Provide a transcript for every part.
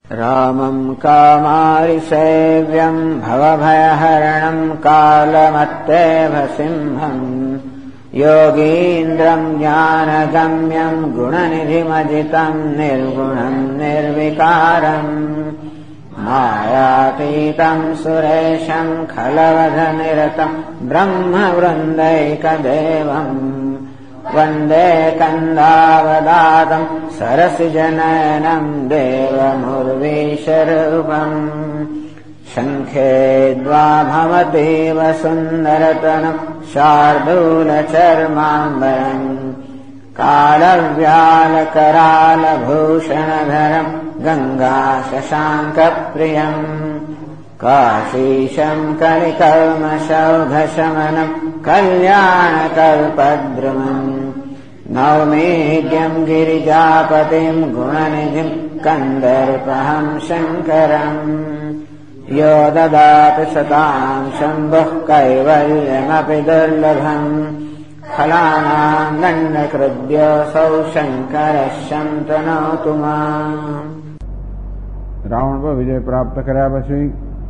रामं कामारिसेव्यं भवभयहरणं कालमत्तेव सिंहं योगीन्द्रं ज्ञानगम्यं गुणनिधिमजितं निर्गुणं निर्विकारम् मायातीतं सुरेशं खलवधनिरतं ब्रह्मवृन्दैकदेवम् वन्दे कन्दावदातं सरसिजनयनं देवमुर्वीशरूपम् शङ्खे द्वाभमतीव सुन्दरतनं शार्दूलचर्माम्बरम् कालव्यालकरालभूषणधरं गङ्गाशशाङ्कप्रियम् काशीशं कलिकल्मषौघशमनं कल्याणकल्पद्रुमम् नौमीड्यं गिरिजापतिं गुणनिधिं कन्दर्पहं शङ्करम् यो ददाति सतां शम्भुः कैवल्यमपि दुर्लभम् फलानां दण्डकृद्योऽसौ शङ्करः शन्तनोतु माम्। રાવણ પર વિજય પ્રાપ્ત કર્યા પછી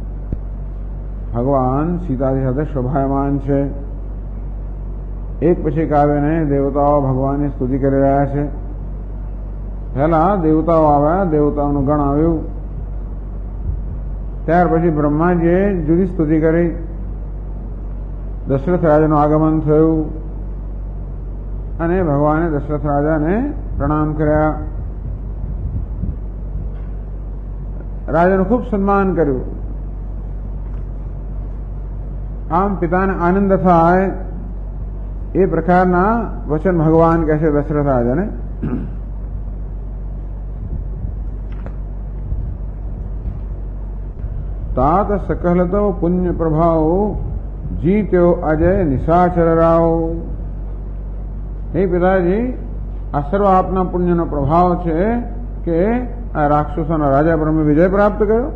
ભગવાન સીતાજી સાથે શોભાયમાન છે. એક પછી કાવ્યને દેવતાઓ ભગવાનની સ્તુતિ કરી રહ્યા છે. પહેલા દેવતાઓ આવ્યા, દેવતાઓનું ગણ આવ્યું. ત્યાર પછી બ્રહ્માજીએ જુદી સ્તુતિ કરી. દશરથ રાજાનું આગમન થયું અને ભગવાને દશરથ રાજાને પ્રણામ કર્યા. રાજાનું ખૂબ સન્માન કર્યું. આમ પિતાને આનંદ થાય એ પ્રકારના વચન ભગવાન કહે છે દશરથ રાજાને. તાત સકલતો પુણ્ય પ્રભાવ જીત્યો અજય નિશાચર રાવ. હે પિતાજી, આ સર્વ આપના પુણ્યનો પ્રભાવ છે કે આ રાક્ષસોના રાજા પર અમે વિજય પ્રાપ્ત કર્યો.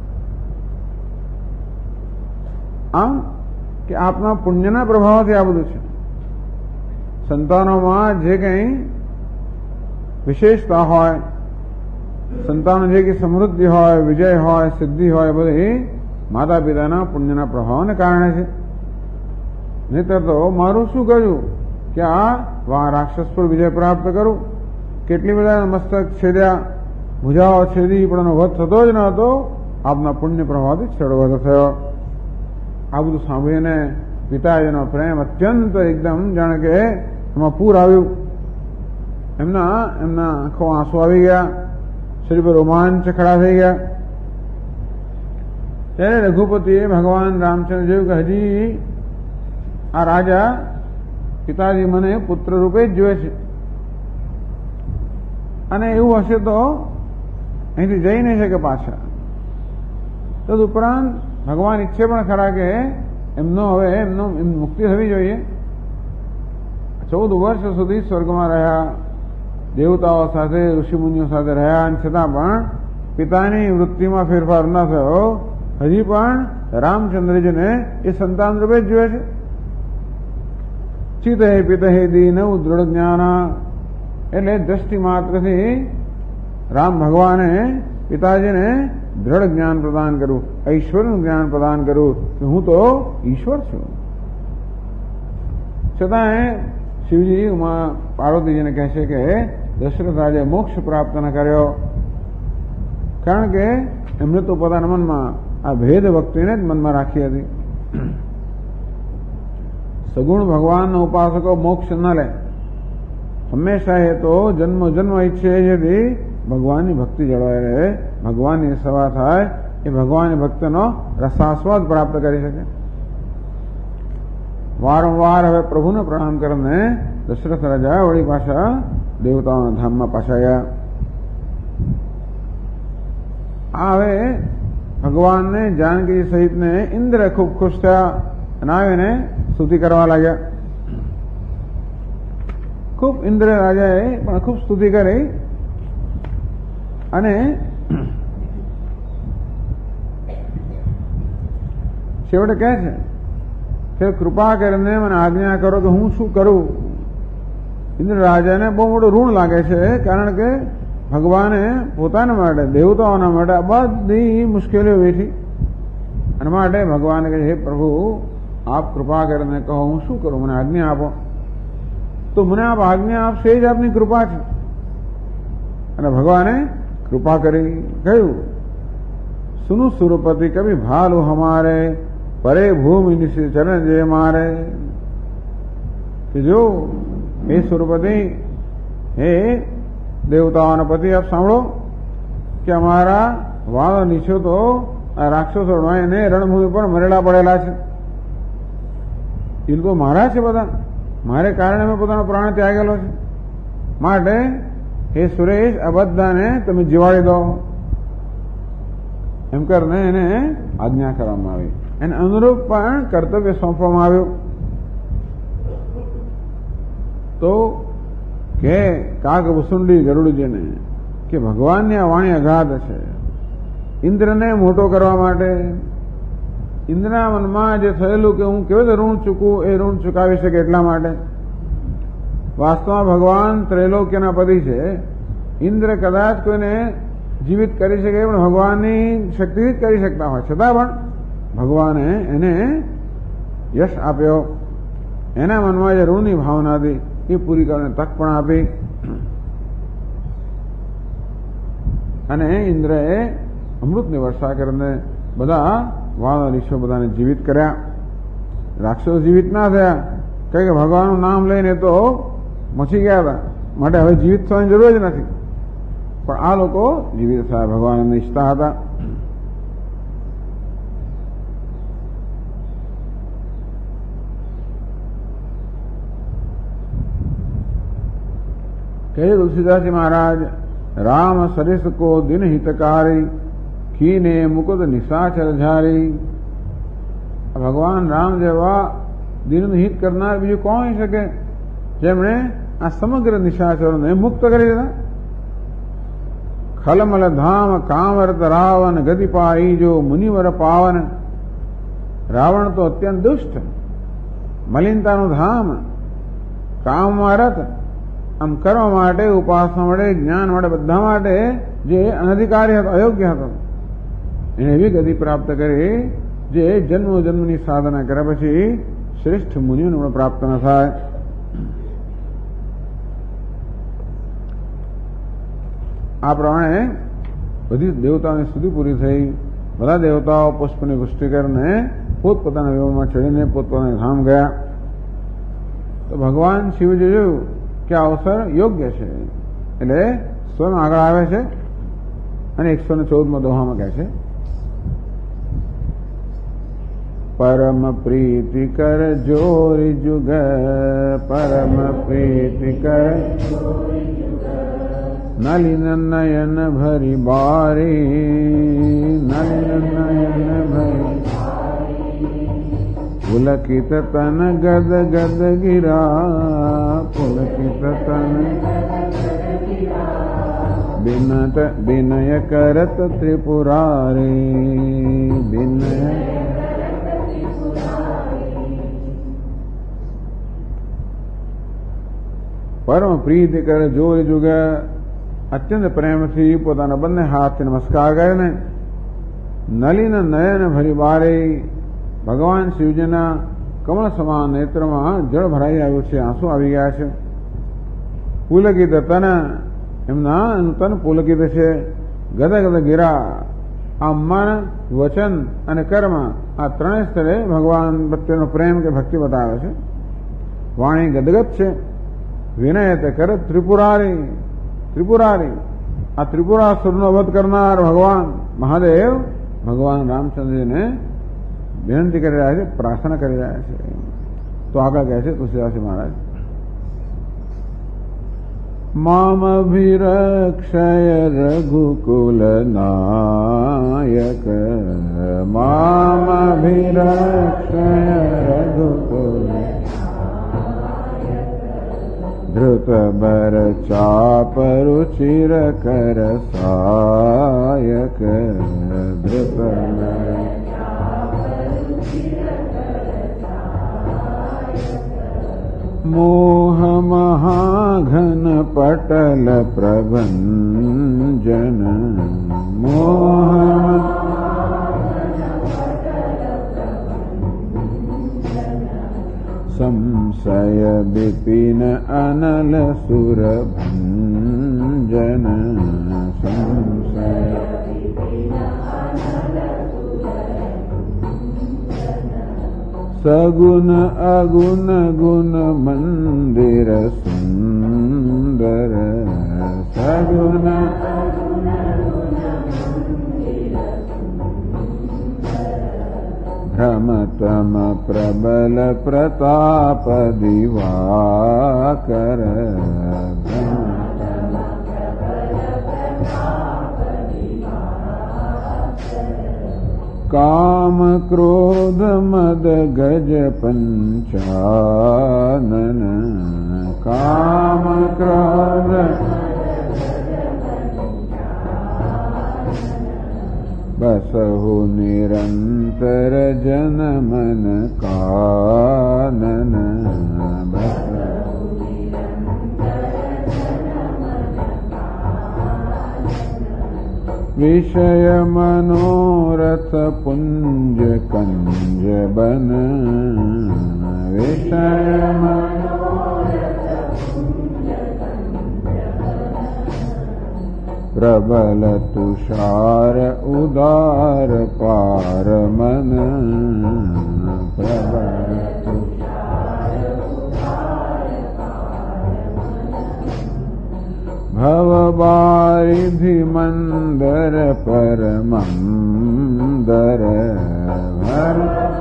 આમ કે આપના પુણ્યના પ્રભાવથી આ બધું છે. સંતાનોમાં જે કંઈ વિશેષતા હોય, સંતાનો જે કંઈ સમૃદ્ધિ હોય, વિજય હોય, સિદ્ધિ હોય, બધી માતા પિતાના પુણ્યના પ્રભાવને કારણે છે. નહીતર તો મારું શું કર્યું કે આ રાક્ષસ પર વિજય પ્રાપ્ત કરું. કેટલી બધા મસ્તક છેદ્યા, ભુજાઓ છેદી, પણ એનો વધ થતો જ ન હતો. આપના પુણ્ય પ્રભાવથી છેડવધ થયો. આ બધું સાંભળીને પિતાજીનો પ્રેમ અત્યંત એકદમ જાણે કે એમાં પૂર આવ્યું. એમના આંખો આંસુ આવી ગયા, શરીર પર રોમાંચ ખડા થઈ ગયા. ત્યારે રઘુપતિએ ભગવાન રામચંદ્ર જોયું કે હજી આ રાજા પિતાજી મને પુત્ર રૂપે જ જોયે છે, અને એવું હશે તો અહીંથી જઈ નહીં શકે પાછા. તદુપરાંત ભગવાન ઈચ્છે પણ ખરા કે એમનો મુક્તિ થવી જોઈએ. 14 વર્ષ સુધી સ્વર્ગમાં રહ્યા, દેવતાઓ સાથે, ઋષિમુનિઓ સાથે રહ્યા, અને છતાં પણ પિતાની વૃત્તિમાં ફેરફાર ન થયો. હજી પણ રામચંદ્રજીને એ સંતાન રૂપે જ જોયે છે. ચિતહે પિતહે દીનવ દૃઢ જ્ઞાના, એટલે દ્રષ્ટિ માત્રથી રામ ભગવાને પિતાજીને દ્રઢ જ્ઞાન પ્રદાન કર્યું, ઐશ્વર્યનું જ્ઞાન પ્રદાન કર્યું કે હું તો ઈશ્વર છું. છતાંય શિવજી ઉમા પાર્વતીજીને કહે છે કે દશરથ રાજાએ મોક્ષ પ્રાપ્ત ન કર્યો, કારણ કે એમને તો પોતાના મનમાં આ ભેદ ભક્તિને જ મનમાં રાખી હતી. સગુણ ભગવાનનો ઉપાસકો મોક્ષ ન લે. હંમેશા એ તો જન્મ ઈચ્છે જેથી ભગવાનની ભક્તિ જળવાઈ રહે, ભગવાનની સેવા થાય, એ ભગવાનની ભક્તિનો રસાસ્વાદ પ્રાપ્ત કરી શકે. વારંવાર હવે પ્રભુને પ્રણામ કરીને દશરથ રાજા વળી પાછા દેવતાઓના ધામમાં પાછા ગયા. આ હવે ભગવાનને જાનકી સહિતને ઇન્દ્ર ખૂબ ખુશ થયા અને આવીને સ્તુતિ કરવા લાગ્યા. ખૂબ ઇન્દ્ર રાજાએ પણ ખૂબ સ્તુતિ કરી અને છેવટે કહે છે કે કૃપા કરીને મને આજ્ઞા કરો કે હું શું કરું. ઇન્દ્ર રાજાને બહુ મોટું ઋણ લાગે છે, કારણ કે ભગવાને પોતાના માટે, દેવતાઓના માટે બધી મુશ્કેલીઓ વેઠી અને માટે ભગવાન કહે, હે પ્રભુ, આપ કૃપા કરીને કહો હું શું કરું, મને આજ્ઞા આપો. તો મને આપ આજ્ઞા આપશે એ જ આપની કૃપા છે. અને ભગવાને કૃપા કરી કહ્યું, સુનું સુરપતિ કભી ભાલુ હમારે, પરે ભૂમિ નિશ્ચિત ચરણ જે મારે. કે જો હે સુરપતિ, હે દેવતાઓના પતિ, આપ સાંભળો કે અમારા વાળો નીચો તો આ રાક્ષસો એને રણભૂમિ પર મરેલા પડેલા છે. એ તો મારા છે બધા, મારે કારણે મેં પોતાનો પ્રાણ ત્યાગેલો છે. માટે હે સુરેશ, આ બધાને તમે જીવાડી દો. એમ કરીને એને આજ્ઞા કરવામાં આવી. એને અનુરૂપ પણ કર્તવ્ય સોંપવામાં આવ્યું. તો કે કાગ વસુંડી ગરુડજીને કે ભગવાનની આ વાણી અગાધ છે. ઇન્દ્રને મોટો કરવા માટે, ઇન્દ્રના મનમાં જે થયેલું કે હું કેવી રીતે ઋણ ચૂકવું, એ ઋણ ચૂકાવી શકે એટલા માટે. વાસ્તવમાં ભગવાન ત્રૈલોક્યના પતિ છે. ઇન્દ્ર કદાચ કોઈને જીવિત કરી શકે પણ ભગવાનની શક્તિથી જ કરી શકતા હોય, છતાં પણ ભગવાને એને યશ આપ્યો. એના મનમાં જે ઋણની ભાવના હતી એ પૂરી કરીને તક પણ આપી. અને ઇન્દ્રએ અમૃતની વર્ષા કરીને બધા વાળા ઋષિઓ બધાને જીવિત કર્યા. રાક્ષસો જીવિત ના થયા, કારણ કે ભગવાનનું નામ લઈને તો મચી ગયા હતા, માટે હવે જીવિત થવાની જરૂર જ નથી. પણ આ લોકો જીવિત થયા, ભગવાન એમને ઈચ્છતા હતા. કહે તુલસીદાસજી મહારાજ, રામ સરિસ કો દિન હિતકારી, ખીને મુકુદ નિશાચર ઝારી. ભગવાન રામ જેવા દિનનું હિત કરનાર બીજું કોણ હોઈ શકે, જેમણે આ સમગ્ર નિશાચરોને મુક્ત કરી દીધા. ખલમલ ધામ કામરત રાવણ, ગતિ પાઈ જો મુનિવર પાવન. રાવણ તો અત્યંત દુષ્ટ, મલિનતાનું ધામ, કામમાં રત, આમ કરવા માટે, ઉપાસના માટે, જ્ઞાન માટે, બધા માટે જે અનધિકારી હતો, અયોગ્ય હતો, એને એવી ગતિ પ્રાપ્ત કરી જે જન્મો જન્મની સાધના કર્યા પછી શ્રેષ્ઠ મુનિઓને પણ પ્રાપ્ત ન થાય. આ પ્રમાણે બધી દેવતાઓની સ્તુતિ પૂરી થઈ. બધા દેવતાઓ પુષ્પની વૃષ્ટિ કરીને પોતપોતાના વિમાનમાં ચડીને પોતપોતાના ધામ ગયા. તો ભગવાન શિવજી જોયું કે આ અવસર યોગ્ય છે, એટલે સ્વયં આગળ આવે છે અને 114 દોહામાં કહે છે, પરમ પ્રીતિ કર જોરી જુગ, પરમ પ્રીતિ કર નલિન નયન ભરી બારી, નલિન નયન ભરી પુલકિત તન ગદ ગદ ગિરા, પુલકિત તન બિનત બિનય કરત ત્રિપુરારી, બિનય પરમ પ્રીતિ કરે જોઈ જુગ. અત્યંત પ્રેમથી પોતાના બંને હાથથી નમસ્કાર કરીને નલિન નયન ભરી બારી, ભગવાન શિવજીના કમળ સમાન નેત્રમાં જળ ભરાઈ આવ્યું છે, આંસુ આવી ગયા છે. પુલકિત તન, એમના તન પુલકિત છે. ગદ ગદ ગિરા, આ મન, વચન અને કર્મ, આ ત્રણેય સ્થળે ભગવાન પ્રત્યેનો પ્રેમ કે ભક્તિ બતાવે છે. વાણી ગદગદ છે. વિનય તે કરે ત્રિપુરારી, ત્રિપુરારી, આ ત્રિપુરાસુરનો વધ કરનાર ભગવાન મહાદેવ ભગવાન રામચંદ્રજીને વિનંતી કરી રહ્યા છે, પ્રાર્થના કરી રહ્યા છે. તો આગળ કહે છે તુલસીદાસજી મહારાજ, મામભિરક્ષય રઘુકુલ નાયક, મામભિરક્ષય રઘુકુલ ધૃત બર ચાપ રુચિર કર સાયક, ધૃત મોહ મહાઘન પટલ પ્રબંધક, मोह संशय विपिन अनल सुर भंजन संशय सगुण अगुण गुण मंदिर सुंदर सगुण भ्रमतम प्रबल प्रताप दिवाकर काम क्रोध मद गज पंचानन काम क्रोध बसहु निरंतर जन मन कानन विषय मनोरथ पुंज कंज बन विषय प्रबल तुषार उदार पार मन प्रबल भव बारिधि मंदर परमंदर भर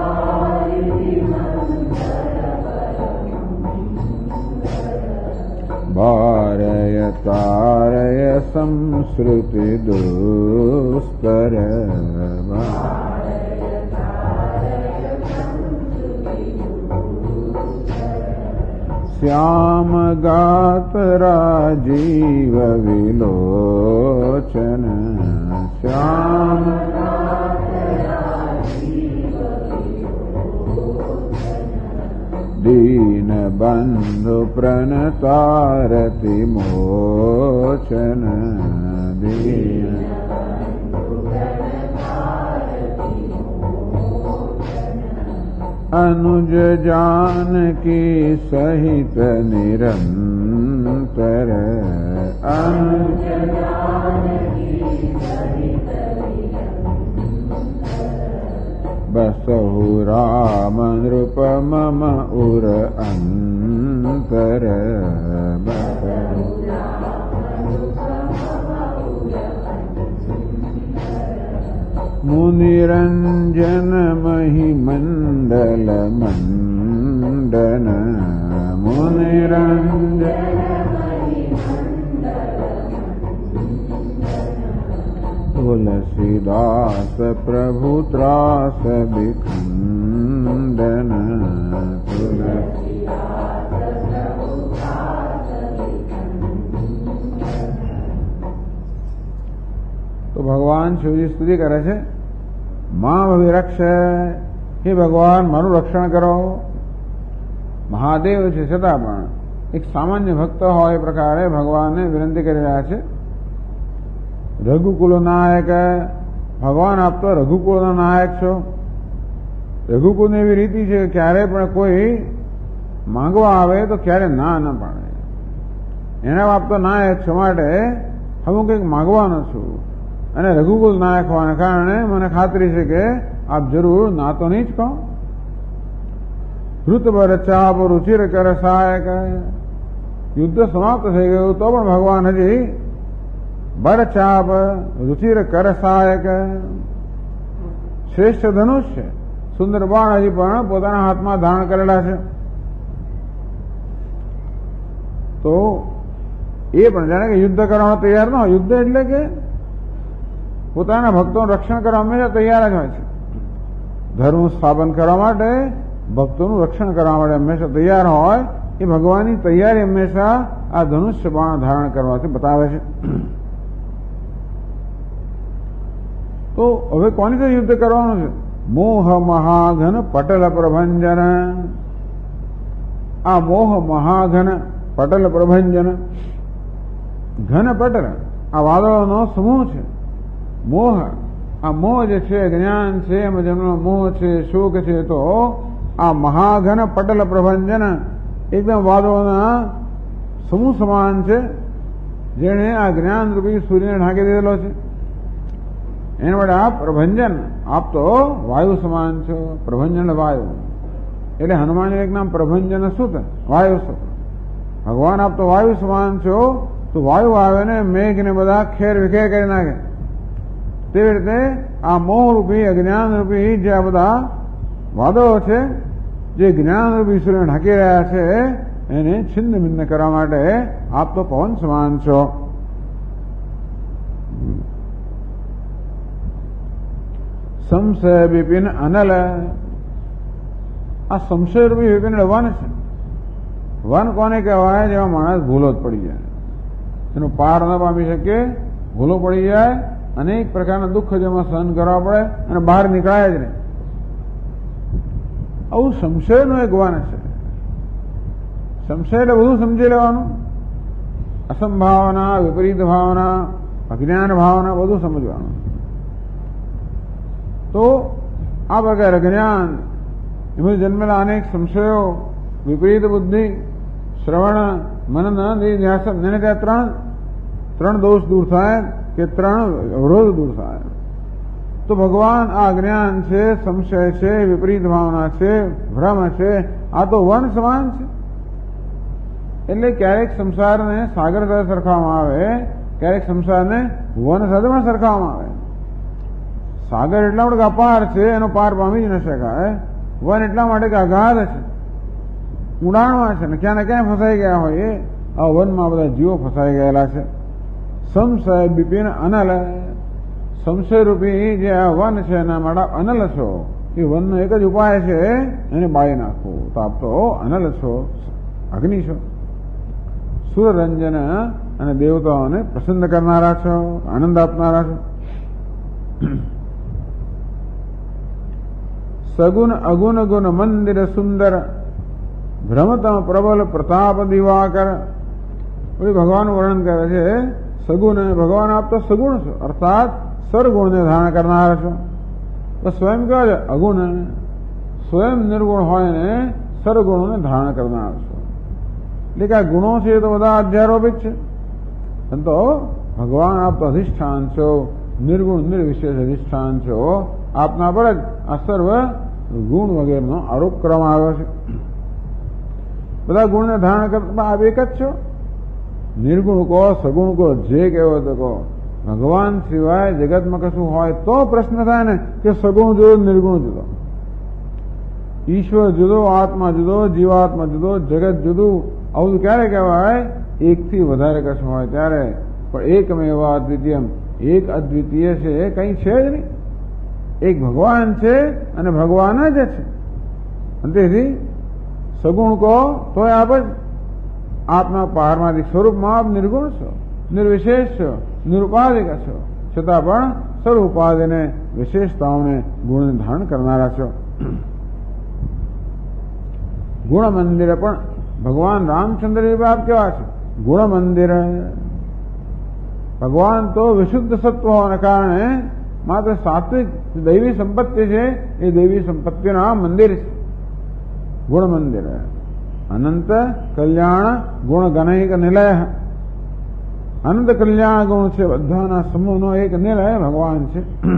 बारय तारय संस्कृति दुस्तर श्याम गात राजीव विलोचन श्याम दीन बंधु प्रणतारति मोचन दीन अनुज जानकी सहित निरंतर अनुज बसहु राम नृप मम उर अंतर मुनिरंजन महिमंडल मंडन मुनिरंजन तुलसीदास प्रभु त्रास विखंडन तो भगवान शिवजी स्तुति करे छे मां भविरक्ष हे भगवान मारू रक्षण करो મહાદેવ છે છતાં પણ એક સામાન્ય ભક્ત હોય એ પ્રકારે ભગવાનને વિનંતી કરી રહ્યા છે. રઘુકુલ નાયક ભગવાન આપ તો રઘુકુળના નાયક છો. રઘુકુળની એવી રીતિ છે ક્યારે પણ કોઈ માંગવા આવે તો ક્યારે ના ન પાડે. એના બાપ તો નાયક છો માટે હું કંઈક માંગવાનો છું અને રઘુકુલ નાયક હોવાને કારણે મને ખાતરી છે કે આપ જરૂર ના તો નહીં જ કહો. ઋતભર ચાપ રુચિર કર સહાયક યુદ્ધ સમાપ્ત થઈ ગયું તો પણ ભગવાન હજી બરચાપ રુચિર કર સહાયક શ્રેષ્ઠ ધનુષ છે, સુંદર બાણ હજી પણ પોતાના હાથમાં ધારણ કરેલા છે. તો એ પણ જાણે કે યુદ્ધ કરવા તૈયાર ન હોય. યુદ્ધ એટલે કે પોતાના ભક્તોનું રક્ષણ કરવા હંમેશા તૈયાર જ હોય છે. ધર્મ સ્થાપન કરવા માટે ભક્તોનું રક્ષણ કરવા માટે હંમેશા તૈયાર હોય એ ભગવાનની તૈયારી હંમેશા આ ધનુષ્ય બાણ ધારણ કરવાથી બતાવે છે. તો હવે કોની સાથે યુદ્ધ કરવાનું છે? મોહ મહાઘન પટલ પ્રભંજન. આ મોહ મહાઘન પટલ પ્રભંજન, ઘન પટલ આ વાદળોનો સમૂહ છે મોહ, આ મોહ જે છે, જ્ઞાન છે, એમાં જેમનો મોહ છે, શોક છે, તો આ મહાઘન પટલ પ્રભંજન એકદમ વાદળોના સમૂહ સમાન છે, જેણે આ જ્ઞાન રૂપી સૂર્યને ઢાંકી દીધેલો છે. એના માટે આપ પ્રભંજન, આપ તો વાયુ સમાન છો. પ્રભંજન વાયુ એટલે હનુમાન એક નામ પ્રભંજન સુત, વાયુ સુત. ભગવાન આપ તો વાયુ સમાન છો, તો વાયુ આવે ને મેઘ ને બધા ખેર વિખેર કરી નાખે. તેવી રીતે આ મોહ રૂપી, અજ્ઞાન રૂપી જે આ બધા વાદળો છે, જે જ્ઞાન રૂપી સૂર્યને ઢાંકી રહ્યા છે, એને છિન્ન ભિન્ન કરવા માટે આપ તો પવન સમાન છો. સંશય વિપિન અનલ, આ સંશય રૂપી વિપિન વન છે. વન કોને કહેવાય? જેમાં માણસ ભૂલો જ પડી જાય, એનો પાર ન પામી શકે, ભૂલો પડી જાય, અનેક પ્રકારના દુઃખ જેમાં સહન કરવા પડે અને બહાર નીકળાય જ નહીં. આવું સંશયનું એક વન છે. સંશય એટલે બધું સમજી લેવાનું, અસંભાવના, વિપરીત ભાવના, અજ્ઞાન ભાવના બધું સમજવાનું. તો આ પ્રકારે જ્ઞાન એમાં જન્મેલા અનેક સંશયો, વિપરીત બુદ્ધિ, શ્રવણ, મનન, નિધ્યાસન, એને ત્યાં ત્રણ દોષ દૂર થાય કે ત્રણ અવરોધ દૂર થાય. તો ભગવાન આ જ્ઞાન છે, સંશય છે, વિપરીત ભાવના છે, ભ્રમ છે, આ તો વન સમાન છે. એટલે ક્યારેક સંસારને સાગર સાથે સરખાવવામાં આવે, ક્યારેક સંસારને વન સાથે પણ સરખાવવામાં આવે. સાગર એટલા માટે અપાર છે, એનો પાર પામી જ ન શકાય. વન એટલા માટે કે અગાધ છે, ઊંડાણમાં છે, ને ક્યાં ને ક્યાં ફસાઈ ગયા હોય. આ વનમાં બધા જીવો ફસાઈ ગયેલા છે. સંશય વિપિન અનલ, સંશય રૂપી જે આ વન છે એના માટે અનલ છો. એ વનનો એક જ ઉપાય છે, એને બાળી નાખવું. તો આપ તો અનલ છો, અગ્નિ છો. સૂર્યરંજન અને દેવતાઓને પ્રસન્ન કરનારા છો, આનંદ આપનારા છો. સગુણ અગુણ ગુણ મંદિર સુંદર, ભ્રમતમ પ્રબલ પ્રતાપ દિવાકર. ભગવાન વર્ણન કરે છે સગુણ, ભગવાન આપ તો સગુણ છો, અર્થાત સરગુણને ધારણ કરનારા છો. તો સ્વયં કહે છે અગુણ, સ્વયં નિર્ગુણ હોય ને સરગુણોને ધારણ કરનાર છો. એટલે કે આ ગુણો છે તો બધા અધ્યારોપિત છે. તો ભગવાન આપ તો અધિષ્ઠાન છો, નિર્ગુણ નિર્વિશેષ અધિષ્ઠાન છો. આપના પર જ આ સર્વ ગુણ વગેરેનો આરોપ કરવામાં આવ્યો છે. બધા ગુણને ધારણ કરતા આપ એક જ છો. નિર્ગુણ કહો, સગુણ કહો, જે કહેવો તો કહો. ભગવાન સિવાય જગતમાં કશું હોય તો પ્રશ્ન થાય ને કે સગુણ જુદો, નિર્ગુણ જુદો, ઈશ્વર જુદો, આત્મા જુદો, જીવાત્મા જુદો, જગત જુદું. આવું ક્યારે કહેવાય? એકથી વધારે કશું હોય ત્યારે. પણ એકમેવ અદ્વિતીયમ, એક અદ્વિતીય છે, કઈ છે જ નહીં. એક ભગવાન છે અને ભગવાન જ છે. તેથી સગુણ કહો તો આપ જ આપના પારમાર્થિક સ્વરૂપમાં આપ નિર્ગુણ છો, નિર્વિશેષ છો, નિરુપાધિક છો, છતાં પણ સર્વોપાધિને વિશેષતાઓને ગુણને ધારણ કરનારા છો. ગુણ મંદિર પણ ભગવાન રામચંદ્ર આપ કેવા છે? ગુણ મંદિર. ભગવાન તો વિશુદ્ધ સત્વ હોવાને કારણે માત્ર સાત્વિક દૈવી સંપત્તિ છે, એ દૈવી સંપત્તિના મંદિર છે. ગુણ મંદિર અનંત કલ્યાણ ગુણ ગણૈક નિલય. અનંત કલ્યાણ ગુણ છે, બધાના સમૂહનો એક નિલય ભગવાન છે.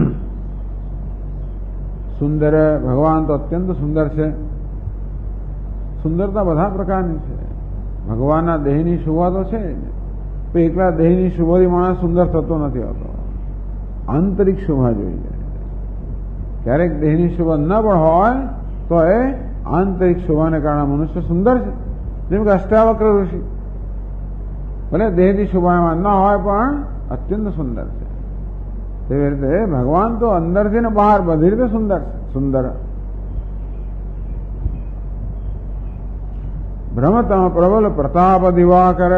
સુંદર, ભગવાન તો અત્યંત સુંદર છે. સુંદરતા બધા પ્રકારની છે. ભગવાનના દેહની શોભા તો છે, તો એકલા દેહની શોભાથી માણસ સુંદર થતો નથી હોતો. આંતરિક શોભા જોઈએ. ક્યારેક દેહની શોભા ન પણ હોય તો એ આંતરિક શોભાને કારણે મનુષ્ય સુંદર છે. જેમ કે અષ્ટાવક્ર ઋષિ ભલે દેહની શોભામાં ન હોય પણ અત્યંત સુંદર છે. તેવી રીતે ભગવાન તો અંદરથી ને બહાર બધી રીતે સુંદર છે. સુંદર ભ્રમતમ પ્રબલ પ્રતાપ દિવાકર,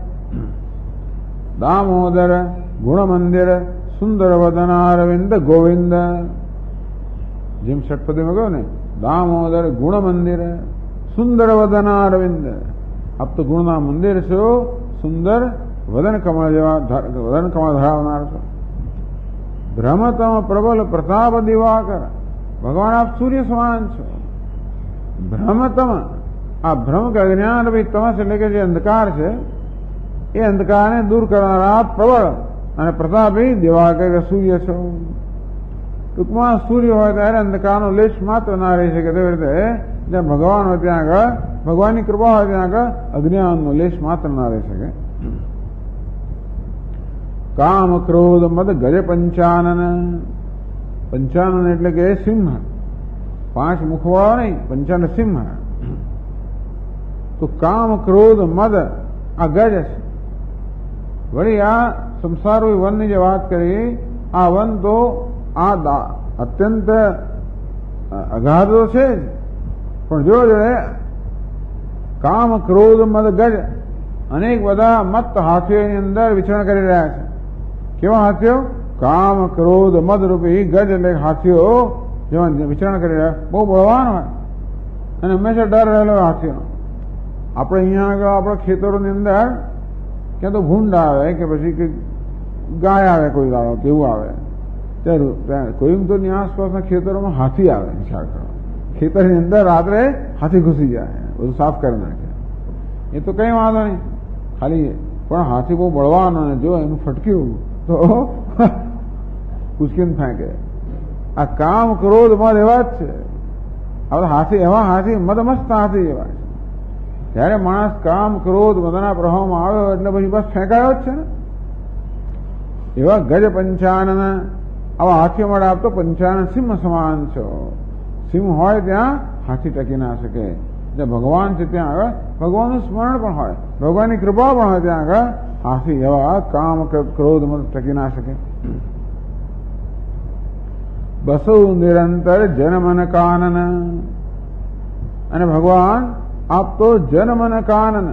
દામોદર ગુણ મંદિર સુંદર વદનારવિંદ ગોવિંદ. જેમ ષટપદીમાં કહ્યું ને, દામોદર ગુણ મંદિર સુંદર વદનારવિંદ. આપ તો ગુણના મંદિર છો, સુંદર વદન કમળ જેવા વદન કમળ ધરાવનાર છો. ભ્રમતમ પ્રબલ પ્રતાપ દિવાકર, ભગવાન આપ સૂર્ય સમાન છો. ભ્રમતમ, આ ભ્રમ કે અજ્ઞાન ભાઈ તમસ એટલે કે જે અંધકાર છે એ અંધકારને દૂર કરનારા પ્રબળ અને પ્રતાપી દિવાકર સૂર્ય છો. ટૂંકમાં સૂર્ય હોય ત્યારે અંધકારનો લેશ માત્ર ના રહી શકે. તેવી રીતે જ્યાં ભગવાન હોય ત્યાં આગળ, ભગવાનની કૃપા હોય ત્યાં આગળ અજ્ઞાનનો લેશ માત્ર ના રહી શકે. કામ ક્રોધ મદ ગજ પંચાનન, પંચાનન એટલે કે સિંહ, 5 મુખવાળો નહીં, પંચાનન સિંહ. તો કામ ક્રોધ મદ આ ગજ છે. વળી આ સંસારરૂપી વનની જે વાત કરી, આ વન તો આ અત્યંત અગાધ તો છે જ, પણ જોડે કામ ક્રોધ મદ ગજ અનેક બધા મત હાથીઓની અંદર વિચરણ કરી રહ્યા છે. કેવા હાથીઓ? કામ ક્રોધ મદ રૂપી ગજ એટલે હાથીઓ જેવા વિચરણ કરી રહ્યા, બહુ બળવાન હોય અને હંમેશા ડર રહેલો હાથીનો. આપણે અહીંયા આગળ આપણા ખેતરોની અંદર ક્યાં તો ભૂંડ આવે કે પછી ગાય આવે, કોઈ ગાળો કેવું આવે, કોઈમ્બતુરની આસપાસના ખેતરોમાં હાથી આવે. વિચાર કરો, ખેતરની અંદર રાત્રે હાથી ઘૂસી જાય, બધું સાફ કરી નાખે. એ તો કઈ વાંધો નહીં, ખાલી પણ હાથી બહુ બળવાનો અને જો એનું ફટક્યું તો ઉચકીને ફેંકે. આ કામ ક્રોધ મદ એવા જ છે. હવે હાથી એવા હાથી મદમસ્ત હાથી એવા છે. જયારે માણસ કામ ક્રોધ મદના પ્રભાવમાં આવ્યો એટલે પછી બસ ફેંકાયો જ છે ને. એવા ગજ પંચાનન, આવા હાથીઓ માટે આપતો પંચાનન સિંહ સમાન છો. સિંહ હોય ત્યાં હાથી ટકી ના શકે. જ્યાં ભગવાન છે ત્યાં આગળ ભગવાનનું સ્મરણ પણ હોય, ભગવાનની કૃપા પણ હોય ત્યાં આગળ હાથી એવા કામ ક્રોધ મદ ટકી ના શકે. બસૌ નિરંતર જનમન કાનન, અને ભગવાન આપ તો જનમન કાનન,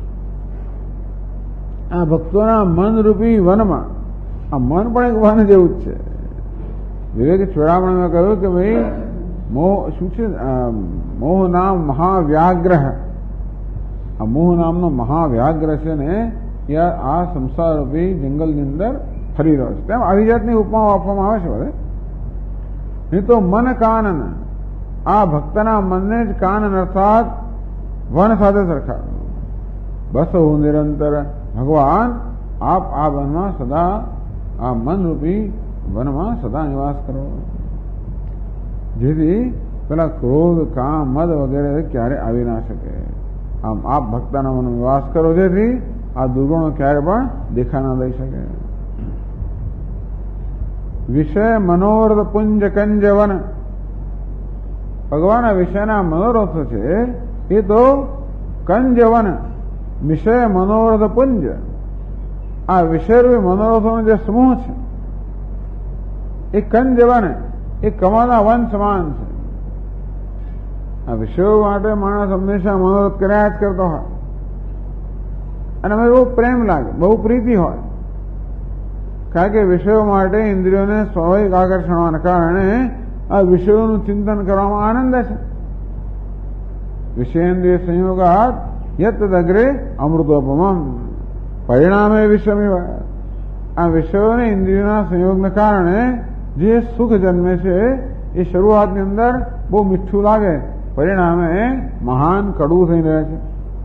આ ભક્તોના મન રૂપી વનમાં, આ મન પણ એક વન જેવું જ છે. વિવેક ચોરામણીમાં કહ્યું કે ભાઈ મોહ શું છે? મોહ નામ મહાવ્યાગ્રહ. આ મોહ નામનો મહાવ્યાગ્ર છે ને એ આ સંસાર રૂપી જંગલની અંદર ફરી રહ્યો છે. તેમ આવી જાતની ઉપમાઓ આપવામાં આવે છે બધે. નહીં તો મન કાનન, આ ભક્તના મનને જ કાનન અર્થાત વન સાથે સરખા. બસ હું નિરંતર, ભગવાન આપ આ વનમાં સદા, આ મનરૂપી વનમાં સદા નિવાસ કરો, જેથી પેલા ક્રોધ કામ મદ વગેરે ક્યારે આવી ના શકે. આમ આપ ભક્તના મનમાં નિવાસ કરો, જેથી આ દુર્ગુણો ક્યારે પણ દેખા ના દઈ શકે. વિષય મનોરથ પુંજ કંજ વન, ભગવાનના વિષયના મનોરથો છે એ તો કંજ વન, વિષય મનોરથ પુંજ, આ વિષયરૂપી મનોરથોનો જે સમૂહ છે એ કંજ વન, એ કમળના વન સમાન છે. આ વિષયો માટે માણસ હંમેશા મનોરથ કર્યા જ કરતો હોય અને અમે બહુ પ્રેમ લાગે, બહુ પ્રીતિ હોય, કારણ કે વિષયો માટે ઇન્દ્રિયોને સ્વાભાવિક આકર્ષણ હોવાના કારણે આ વિષયોનું ચિંતન કરવામાં આનંદ છે. વિષયેન્દ્રિય સંયોગાત યત તદગ્રે અમૃતોપમમ પરિણામે વિષમેવ, આ વિષયોને ઇન્દ્રિયોના સંયોગને કારણે જે સુખ જન્મે છે એ શરૂઆતની અંદર બહુ મીઠું લાગે, પરિણામે મહાન કડવું થઈ રહે છે.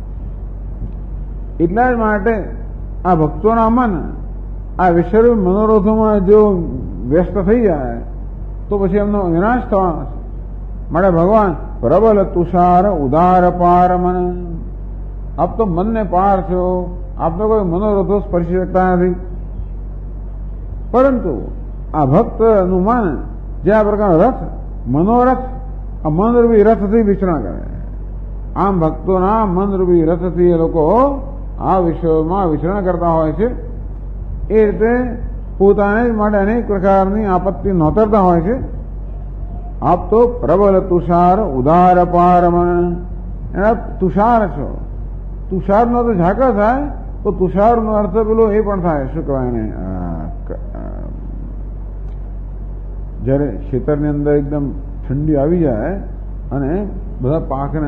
એટલા જ માટે આ ભક્તોના મન આ વિષયરૂપ મનોરથોમાં જો વ્યસ્ત થઈ જાય તો પછી એમનો વિનાશ થવાનો છે. માટે ભગવાન પ્રબલ તુષાર ઉદાર પાર મન, આપ તો મનને પાર છો, આપનો કોઈ મનોરથો સ્પર્શી શકતા નથી. પરંતુ આ ભક્તનું મન જે આ પ્રકારનો રથ, મનોરથ, આ મનરૂપી રથથી વિચરણ કરે. આમ ભક્તોના મનરૂપી રથથી એ લોકો આ વિષયોમાં વિચરણ કરતા હોય છે. એ રીતે પોતાને જ માટે અનેક પ્રકારની આપત્તિ નોતરતા હોય છે. આપ તો પ્રબલ તુષાર ઉદાર પાર મન, એના તુષાર છો. તુષારનો તો ઝાંકા થાય તો તુષારનો અર્થ પેલો એ પણ થાય, શું કહેવાય ને, જયારે ખેતરની અંદર એકદમ ઠંડી આવી જાય અને બધા પાકને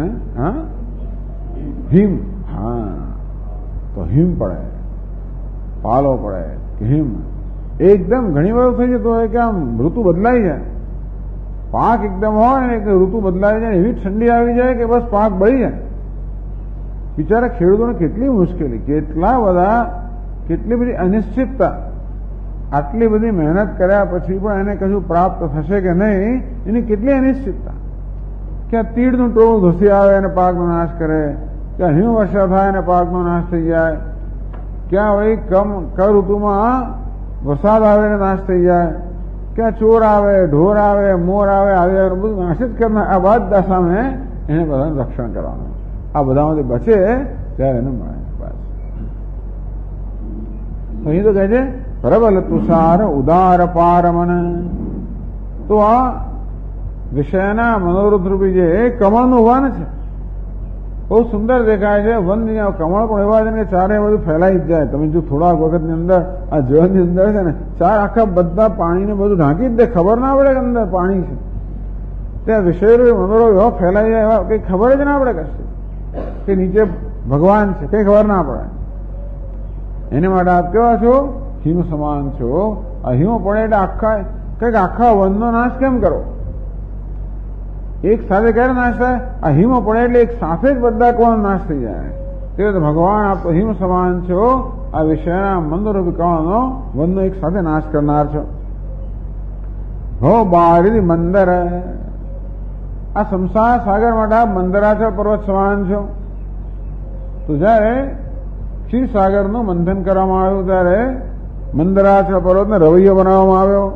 હિમ, હા તો હિમ પડે, પાલો પડે કે હિમ, એકદમ ઘણી વાર થઈ જતું હોય કે આમ ઋતુ બદલાઈ જાય, પાક એકદમ હોય ને કે ઋતુ બદલાઈ જાય, એવી ઠંડી આવી જાય કે બસ પાક બળી જાય. બિચારા ખેડૂતોને કેટલી મુશ્કેલી, કેટલી બધી અનિશ્ચિતતા, આટલી બધી મહેનત કર્યા પછી પણ એને કશું પ્રાપ્ત થશે કે નહીં એની કેટલી અનિશ્ચિતતા. કે તીડનું ટોળું ધસી આવે અને પાકનો નાશ કરે, કે હિમવર્ષા થાય અને પાકનો નાશ થઈ જાય, ક્યાં વળી કર ઋતુમાં વરસાદ આવે અને નાશ થઈ જાય, ક્યાં ચોર આવે, ઢોર આવે, મોર આવે, આવી બધું નાશ જ કરનાર. આ બધા સામે એને બધાનું રક્ષણ કરવાનું. આ બધામાંથી બચે ત્યારે એને મળે. અહીં તો કહે છે પ્રબલ તુષાર ઉદાર પારમન. તો આ વિષયના મનોરથરૂપી જે કમળનું વન છે, બહુ સુંદર દેખાય છે. વન કમળ પણ એવા છે કે ચારે બધું ફેલાઈ જ જાય. તમે જો થોડાક વખતની અંદર આ જળની અંદર છે ને, ચાર આખા બધા પાણીને બધું ઢાંકી જ દે, ખબર ના પડે કે અંદર પાણી છે. ત્યાં વિષય મનોરો એવા ફેલાઈ જાય, એવા કઈ ખબર જ ના પડે કશે કે નીચે ભગવાન છે, કઈ ખબર ના પડે. એને માટે આપ કેવા છો? હિમ સમાન છો. આ હિમ પડે એટલે આખા વનનો નાશ કેમ કરો? એક સાથે ક્યારે નાશ થાય? આ હિમ પડે એટલે એક સાથે જ બધા કણ નાશ થઈ જાય. તે ભગવાન આપ તો હિમ સમાન છો. આ વિષયના મંદરૂપી કણનો વનનો એક સાથે નાશ કરનાર છો. હો બારી મંદર. આ સંસાર સાગર માટે આપ મંદરાચલ પર્વત સમાન છો. તો જયારે ક્ષીરસાગરનું મંથન કરવામાં આવ્યું ત્યારે મંદરાચલ પર્વતને રવૈયો બનાવવામાં આવ્યો.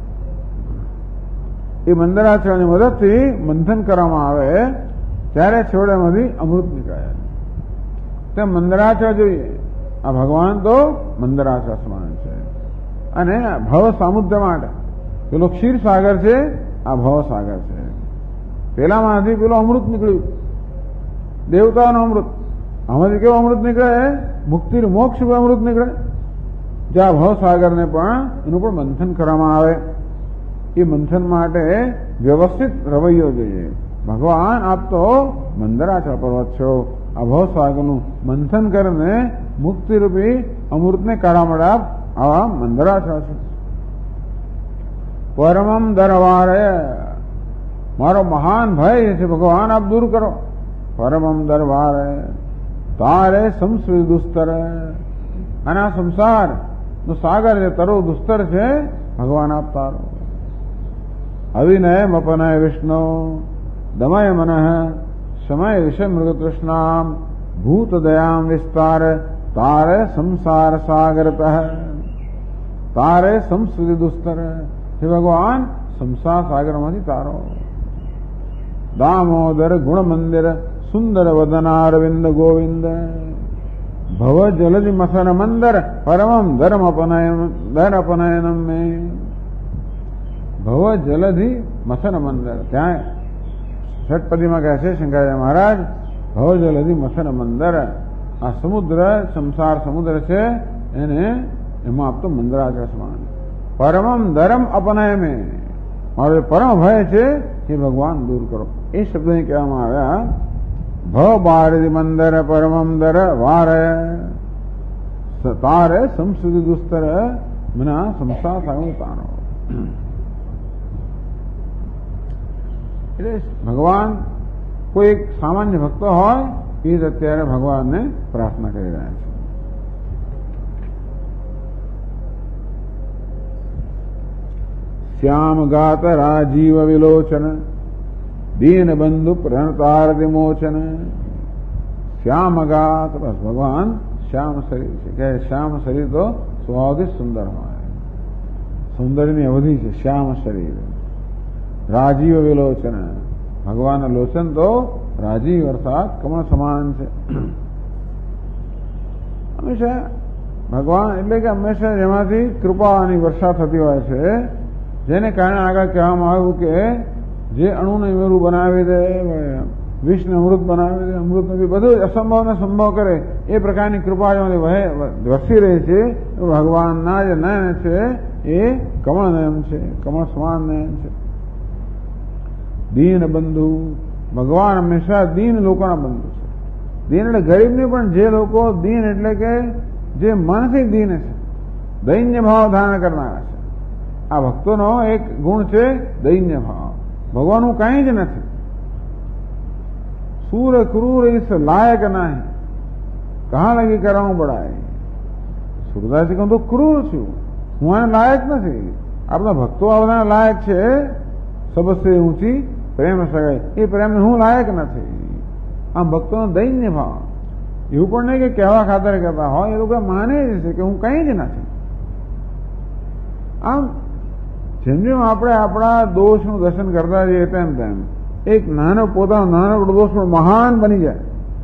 એ મંદરાચળની મદદથી મંથન કરવામાં આવે ત્યારે છેવટેમાંથી અમૃત નીકળે. તેમ મંદરાચળ જોઈએ. આ ભગવાન તો મંદરાચળ સમાન છે. અને ભવ સામુદ્ર માટે પેલો ક્ષીરસાગર છે, આ ભવસાગર છે. પેલામાંથી પેલો અમૃત નીકળ્યું, દેવતાનું અમૃત. આમાંથી કેવું અમૃત નીકળે? મુક્તિ મોક્ષ અમૃત નીકળે. જ્યાં ભવસાગરને પણ એનું પણ મંથન કરવામાં આવે. એ મંથન માટે વ્યવસ્થિત રવૈયો જોઈએ. ભગવાન આપ તો મંદરાચળ પર્વત છો. આ ભવસાગરનું મંથન કરીને મુક્તિરૂપી અમૃતને કાઢવા માટે આપ આવા મંદરાચળ છે. પરમમ દરવારે. મારો મહાન ભય છે ભગવાન આપ દૂર કરો. પરમમ દરવારે તારે સંસ્કૃત દુસ્તર. અને આ સંસાર નો સાગર જે તરો દુસ્તર છે ભગવાન આપ તારો. અવિનય મપનય વિષ્ણુ દમય મન સમય વિષય મૃગ તૃષ્ણામ ભૂત દયામ વિસ્તાર તારે સંસાર સાગરત. તારે સંસ્કૃતિ દુસ્તર. હે ભગવાન સંસાર સાગરમાંથી તારો. દામોદર ગુણ મંદિર સુંદર વદનારવિંદ ગોવિંદ. ભવ જલધિ મસન મંદર પરમમ ધર્મ અપનયનમ મે. ભવ જલધિ મસન મંદર. ત્યાં ષટપદીમાં કહે છે શંકરાચાર્ય મહારાજ, ભવ જલધિ મસન મંદર. આ સમુદ્ર સંસાર સમુદ્ર છે, એને એમાં આપતો મંદરાચળ સમાન. પરમમ ધર્મ અપનય મે. મારો પરમ ભય છે એ ભગવાન દૂર કરો. એ શબ્દ કહેવામાં આવ્યા. ભવ બારદી મંદર પરમમ દર વાર તારે સંસ્કૃતિ દુસ્તર મને સંસાર સાગર તારો. એટલે ભગવાન કોઈ એક સામાન્ય ભક્ત હોય એ જ અત્યારે ભગવાનને પ્રાર્થના કરી રહ્યા છે. શ્યામ ગાત રાજીવ વિલોચન દીન બંધુ પ્રણતાર વિમોચન. શ્યામ ગાત, બસ ભગવાન શ્યામ શરીર છે કે શ્યામ શરીર તો સ્વભાવથી સુંદર હોય, સૌંદર્યની અવધિ છે શ્યામ શરીર. રાજીવ વિલોચન, ભગવાનના લોચન તો રાજીવ અર્થાત કમળ સમાન છે. હંમેશા ભગવાન એટલે કે હંમેશા જેમાંથી કૃપાની વર્ષા થતી હોય છે, જેને કારણે આગળ કહેવામાં આવ્યું કે જે અણુને મેરું બનાવી દે, વિષને અમૃત બનાવી દે, અમૃત નથી બધું અસંભવને સંભવ કરે એ પ્રકારની કૃપા જેમાંથી વરસી રહી છે. ભગવાનના જે નયન છે એ કમળ નયન છે, કમળ સમાન નયન છે. દીન બંધુ, ભગવાન હંમેશા દીન લોકોના બંધુ છે. દીન એટલે ગરીબ નહીં, પણ જે લોકો દીન એટલે કે જે મનથી દીન છે, દૈન્ય ભાવ ધારણ કરનારા છે. આ ભક્તોનો એક ગુણ છે દૈન્ય ભાવ. ભગવાનનું કંઈ જ નથી. सूर क्रूर इस लायक नहीं, कहाँ लगी कराऊं बड़ाई. સુરદાસજી કહું તો ક્રૂર છું, હું આને લાયક નથી. આપણા ભક્તો આ બધા લાયક છે. સબસે ઊંચી પ્રેમ સગાઈ, એ પ્રેમને હું લાયક નથી. આમ ભક્તોનો દૈન્ય ભાવ. એવું પણ નહીં કે કહેવા ખાતર કહેતા હોય, એ લોકો માને જ છે કે હું કંઈ જ નથી. આમ જેમ જેમ આપણે આપણા દોષનું દર્શન કરતા જઈએ તેમ તેમ એક નાનો પોતાનો નાનકડો દોષ પણ મહાન બની જાય.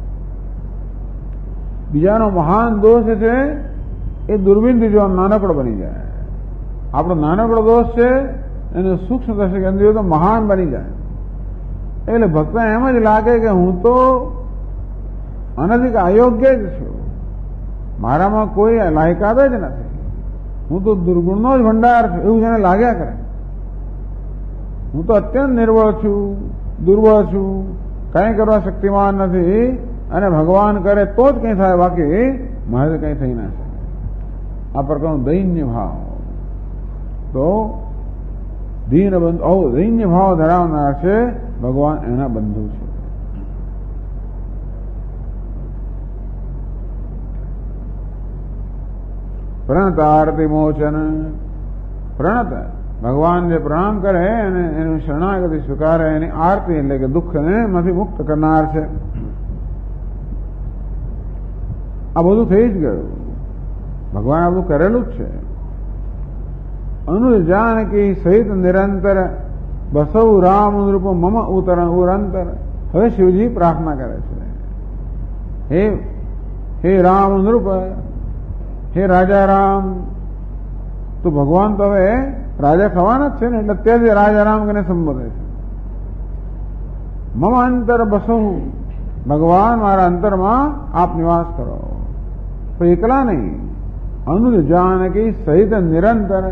બીજાનો મહાન દોષ છે એ દુર્બિનથી જો નાનકડો બની જાય. આપણો નાનકડો દોષ છે એને સૂક્ષ્મ દર્શક અંદર તો મહાન બની જાય. એટલે ભક્ત એમ જ લાગે કે હું તો અનધિક અયોગ્ય જ છું, મારામાં કોઈ લાયકાત જ નથી, હું તો દુર્ગુણનો જ ભંડાર છું, એવું જેને લાગ્યા કરે. હું તો અત્યંત નિર્બળ છું, દુર્બળ છું, કંઈ કરવા શક્તિમાન નથી, અને ભગવાન કરે તો જ કંઈ થાય, બાકી મારે કંઈ થઈ ના શકે. આ પ્રકારનો દૈન્ય ભાવ. તો દૈન્ય ભાવ ધરાવનાર છે ભગવાન, એના બંધુ છે. પ્રણત આરતી મોચન. પ્રણત ભગવાન જે પ્રણામ કરે અને એનું શરણાગતિ સ્વીકારે એની આરતી એટલે કે દુઃખને માંથી મુક્ત કરનાર છે. આ બધું થઈ જ ગયું. ભગવાન આ બધું કરેલું જ છે. અનુજ જાનકી સહિત નિરંતર બસૌ રામ રૂપ મમ ઉરંતર. હવે શિવજી પ્રાર્થના કરે છે, હે રામ રૂપ, હે રાજા રામ. તો ભગવાન તો હવે રાજા થવાના જ છે ને, એટલે તે જ રાજા રામ કરીને સંબોધે છે. મમ અંતર બસૌ, ભગવાન મારા અંતરમાં આપ નિવાસ કરો. તો એકલા નહીં, અનુજ જાનકી સહિત નિરંતર.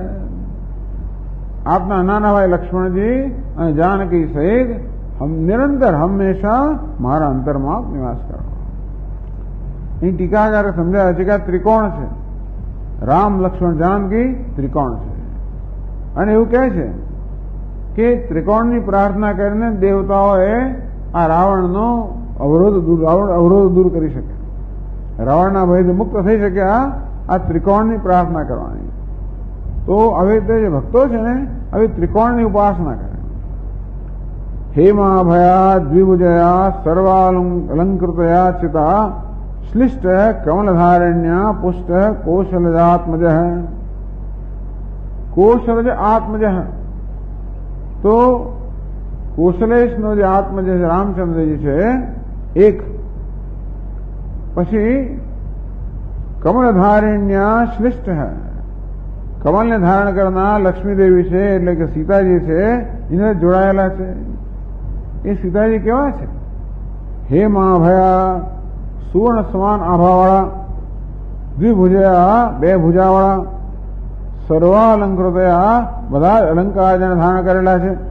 આપના નાના ભાઈ લક્ષ્મણજી અને જાનકી સહિત નિરંતર હંમેશા મારા અંતરમાં આપ નિવાસ કરો. અહીં ટીકાકારે સમજાવે છે કે આ ત્રિકોણ છે. રામ લક્ષ્મણ જાનકી ત્રિકોણ છે. અને એવું કહે છે કે ત્રિકોણની પ્રાર્થના કરીને દેવતાઓએ આ રાવણનો અવરોધ દૂર કરી શકે, રાવણના ભયથી મુક્ત થઈ શક્યા આ ત્રિકોણની પ્રાર્થના કરવાની. તો હવે તે જે ભક્તો છે ને હવે ત્રિકોણની ઉપાસના કરે. હેમા ભયા દ્વિભુજયા સર્વાલંકૃતયા ચિતા શ્લિષ્ટ કમલધારણ્યા પુષ્ટ કૌશલજાત્મજ. કૌશલજ આત્મજ. તો કૌશલેશનો જે આત્મજ રામચંદ્રજી છે એક. પછી કમલધારણ્યા શ્લિષ્ટ, કમલને ધારણ કરનાર લક્ષ્મીદેવી છે એટલે કે સીતાજી છે, એને જોડાયેલા છે. એ સીતાજી કેવા છે? હે મા ભયા, સુવર્ણ સમાન આભાવાળા, દ્વિભુજયા બે ભુજાવાળા, સર્વાલંકૃતયા બધા અલંકાર જેને ધારણ કરેલા છે.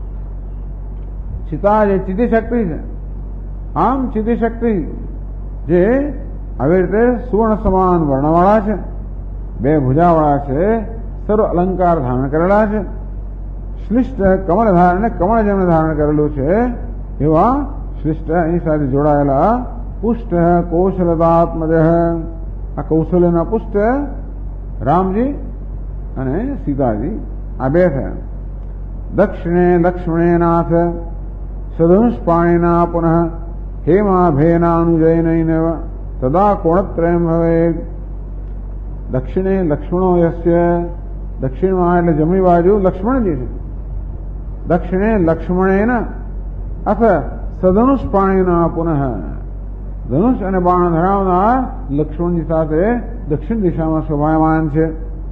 સીતા જે ચિતિ શક્તિ છે, આમ ચિતિ શક્તિ જે આવી રીતે સુવર્ણ સમાન વર્ણવાળા છે, બે ભુજાવાળા છે, સર્વ અલંકાર ધારણ કરેલા છે. શ્લિષ્ટ કમળ ધારણ, કમળ જેમણે ધારણ કરેલું છે એવા શ્લિષ્ટ એની સાથે જોડાયેલા. પુષ્ટ કૌશલતાત્મજ, આ કૌશલ્યના પુષ્ટ રામજી અને સીતાજી આ બે થયા. દક્ષિણે લક્ષ્મણેનાથ સધનુષ પાણીના પુનઃ હેમા ભેના અનુજયનૈનવ તદા કોણત્રયમ ભવે. દક્ષિણે લક્ષ્મણો યસ્ય, દક્ષિણમાં એટલે જમણી બાજુ લક્ષ્મણજી છે. દક્ષિણે લક્ષ્મણેન અથ સધનુષ પાણીના પુનઃ, ધનુષ અને બાણ ધરાવનાર લક્ષ્મણજી સાથે દક્ષિણ દિશામાં શોભાયમાન છે.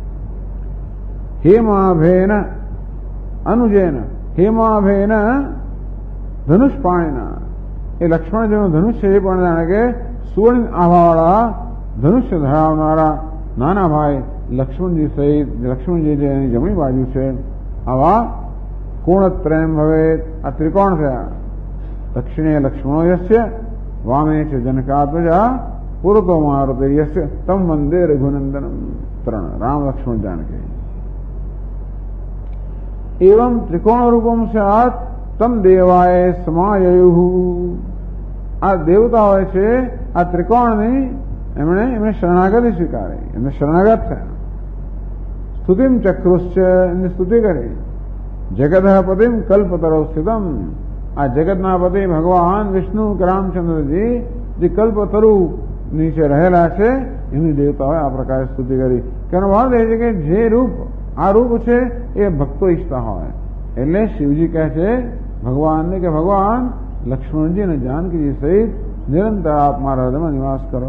હેમાભેન અનુજેન, હેમાભેન ધનુષ પાણીના, એ લક્ષ્મણ જેનું ધનુષ છે એ પણ જાણે કે સુવર્ણ આભાવાળા ધનુષ્ય ધરાવનારા નાના ભાઈ લક્ષ્મણજી સહિત, લક્ષ્મણજી જે એની જમણી બાજુ છે આવા કોણત્રયમ ભવે. આ ત્રિકોણ થયા. દક્ષિણે લક્ષ્મણો યસ્ય, વામે છે જનકાત્મજા, પુરતો મારુતે યસ્ય તમ વંદે રઘુનંદનમ. ત્રણ, રામ લક્ષ્મણ જાનકી. એવમ ત્રિકોણ રૂપમ સ્યાત તમ દેવાય સમાયુ. આ દેવતાઓ છે આ ત્રિકોણની એમણે શરણાગતિ સ્વીકારી, એમને શરણાગત થયા. સ્તુતિમ ચક્રુશ્ચ, એની સ્તુતિ કરી. જગત પતિમ કલ્પતરો સ્થિતમ, આ જગતના પતિ ભગવાન વિષ્ણુ કે રામચંદ્રજી જે કલ્પતરુ નીચે રહેલા છે એમની દેવતાઓએ આ પ્રકારે સ્તુતિ કરી. તેનો ભાવ એ છે કે જે રૂપ આ રૂપ છે એ ભક્તો ઈચ્છતા હોય. એટલે શિવજી કહે છે ભગવાનને કે ભગવાન લક્ષ્મણજી અને જાનકીજી સહિત નિરંતર આપ મારા હૃદયમાં નિવાસ કરો.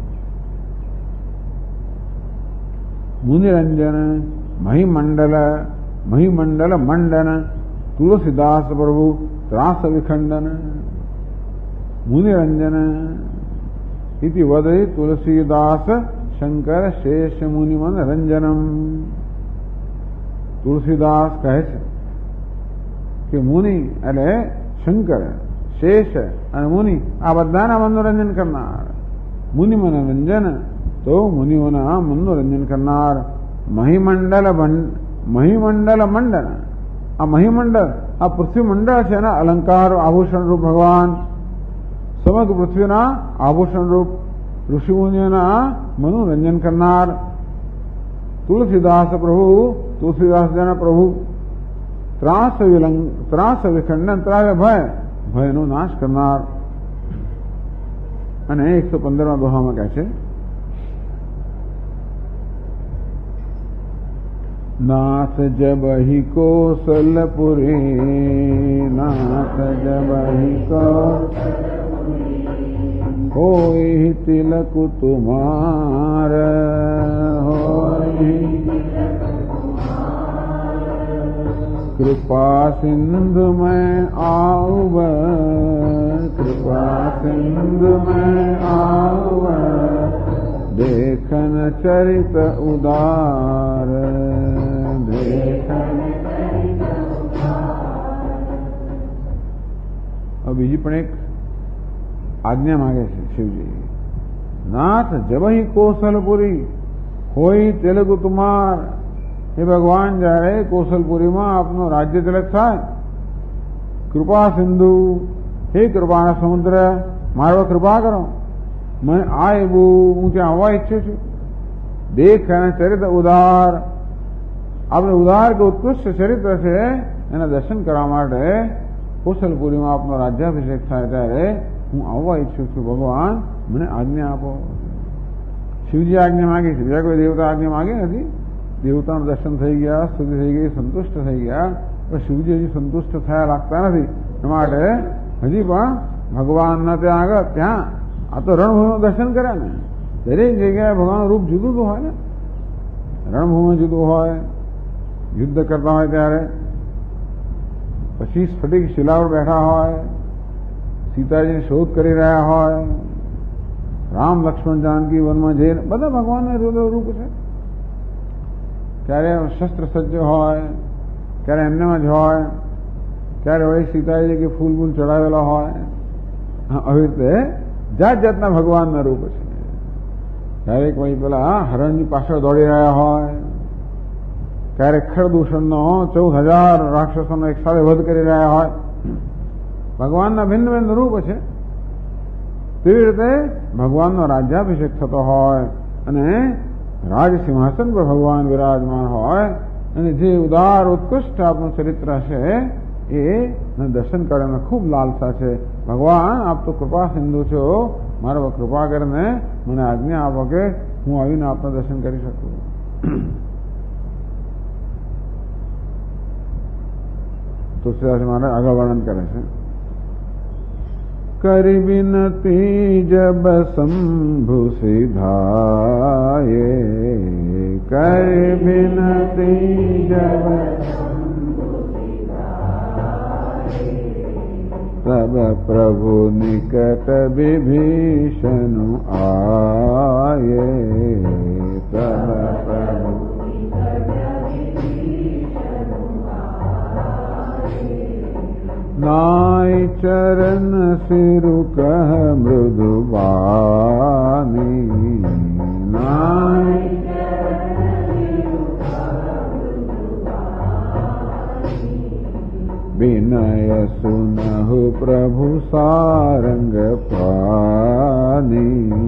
મુનિરંજન મહિમંડલ મંડન તુલસીદાસ પ્રભુ ત્રાસ વિખંડન. મુનિરંજન इति वदति तुलसीदास शंकर शेष मुनिमन रंजनम. तुलसीदास કહે છે કે મુનિ એટલે શંકર, શેષ અને મુનિ આ બધાના મનોરંજન કરનાર. મુનિ મનોરંજન તો મુનિઓના મનોરંજન કરનાર. મહિમંડલ મંડન, આ મહિમંડળ આ પૃથ્વી મંડળ છે એના અલંકાર આભૂષણ રૂપ ભગવાન. સમગ્ર પૃથ્વીના આભૂષણ રૂપ ઋષિમુનિઓના મનોરંજન કરનાર. તુલસીદાસ પ્રભુ, તુલસીદાસજીના પ્રભુ. ત્રાસ વિખંડન, ત્રાસ ભયનો નાશ કરનાર. અને 115માં દોહામાં કહે છે नाथ जब ही कौशलपुरी, नाथ जब ही होई तिलक तुम्हार, होई कृपा सिंधु में आऊब, कृपा सिंधु में आऊब, देखन चरित उदार, देखन. બીજી પણ એક આજ્ઞા માંગે છે શિવજી. નાથ જબહી કૌશલપુરી હોય તેલુગુ તુમાર. હે ભગવાન જયારે કૌશલપુરીમાં આપનું રાજ્ય તિલક થાય, કૃપા સિંધુ, હે કૃપાના સમુદ્ર મારો કૃપા કરો. મને આ એવું હું ત્યાં આવવા ઈચ્છું છું. દેખ અને ચરિત્ર ઉદાર, આપણે ઉદાર કે ઉત્કૃષ્ટ ચરિત્ર છે એના દર્શન કરવા માટે કૌશલપુરીમાં આપનો રાજ્યાભિષેક થાય ત્યારે હું આવવા ઈચ્છું છું. ભગવાન મને આજ્ઞા આપો. શિવજી આજ્ઞા માગી છે, બીજા કોઈ દેવતા આજ્ઞા માગી નથી. દેવતાનું દર્શન થઈ ગયા, સ્તુતિ થઈ ગઈ, સંતુષ્ટ થઈ ગયા, પણ શિવજી હજી સંતુષ્ટ થયા લાગતા નથી. એ માટે હજી પણ ભગવાનના ત્યાં આગળ ત્યાં આ તો રણભૂમિનું દર્શન કર્યા ને. દરેક જગ્યાએ ભગવાનનું રૂપ જુદું જુદું હોય ને. રણભૂમિ જુદું હોય, યુદ્ધ કરતા હોય ત્યારે, પછી સ્ફટિક શિલા પર બેઠા હોય, સીતાજીની શોધ કરી રહ્યા હોય, રામ લક્ષ્મણ જાનકી વનમાં જઈને બધા ભગવાનના રૂપ છે. ક્યારે શસ્ત્ર સજ્જ હોય, ક્યારે એમનેમાં જ હોય, ક્યારે વળી સીતાજી કે ફૂલ ફૂલ ચડાવેલા હોય. આવી રીતે જાત જાતના ભગવાનના રૂપ છે. ક્યારેક વળી પેલા હરણની પાછળ દોડી રહ્યા હોય, ક્યારેક ખરદૂષણનો 14,000 રાક્ષસોનો એક સાથે વધ કરી રહ્યા હોય. ભગવાનના ભિન્ન ભિન્ન રૂપ છે. તેવી રીતે ભગવાનનો રાજ્યાભિષેક થતો હોય અને રાજસિંહાસન પર ભગવાન વિરાજમાન હોય અને જે ઉદાર ઉત્કૃષ્ટ આપનું ચરિત્ર છે એ દર્શન કરવાને ખૂબ લાલસા છે. ભગવાન આપ તો કૃપા સિંધુ છો, મારા પર કૃપા કરીને મને આજ્ઞા આપો કે હું આવીને આપના દર્શન કરી શકું. તુલસીદાસ મહારાજ આગળ વર્ણન કરે છે. કરી વિનતી જબ શંભુ સિધાયે, કરી વિનતી જબ તબ પ્રભુ નિકટ વિભીષણ આયે, તબ પ્રભુ नाय चरण सिरु कह मृदु बानी, नाय विनय सुनहु प्रभु सारंग पानी।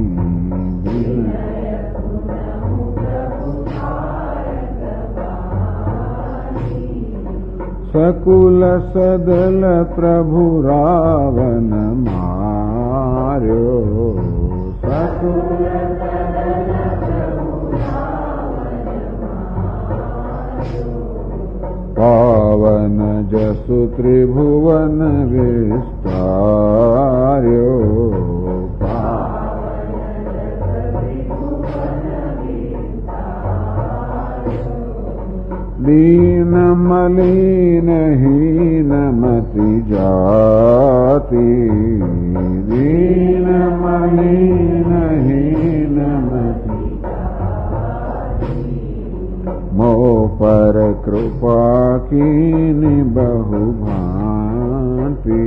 सकुल सदल प्रभु रावण मार्यो। सकुल पावन जसु त्रिभुवन विस्तार्यो। दीन मलिन हीन मति जाति। दीन मलिन हीन मति मोह पर कृपा कीनि बहु भांति।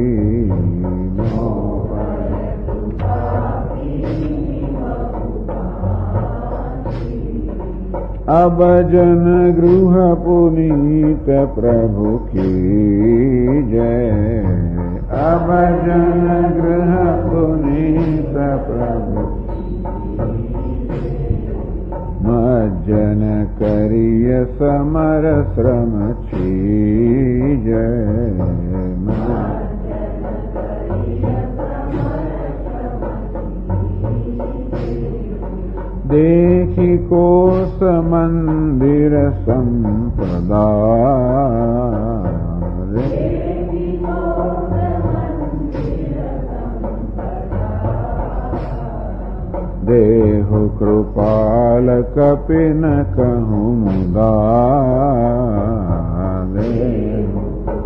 अब जन गृह पुनीत प्रभु की जय। अब जन गृह पुनीत प्रभु मज्जन करिय समर श्रम छीजय। देखी कोस मंदिर संपदा। देहु कृपाल कपिन कहूँ मुदा। देहु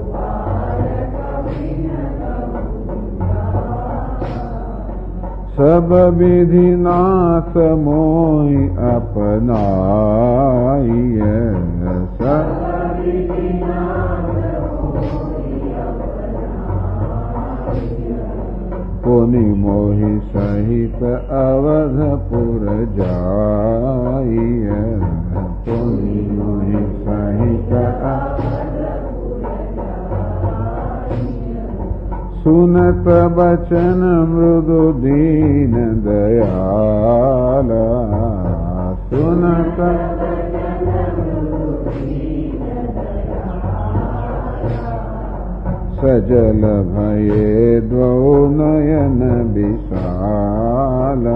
सब विधि नाथ मोहि अपनाइय। सब पुनि मोहि सहित अवधपुर जाइय। पुनि मोहि सहित सुनत बचन मृदु दीन दयाला। सुनत सजल भये द्वौ नयन विशाला।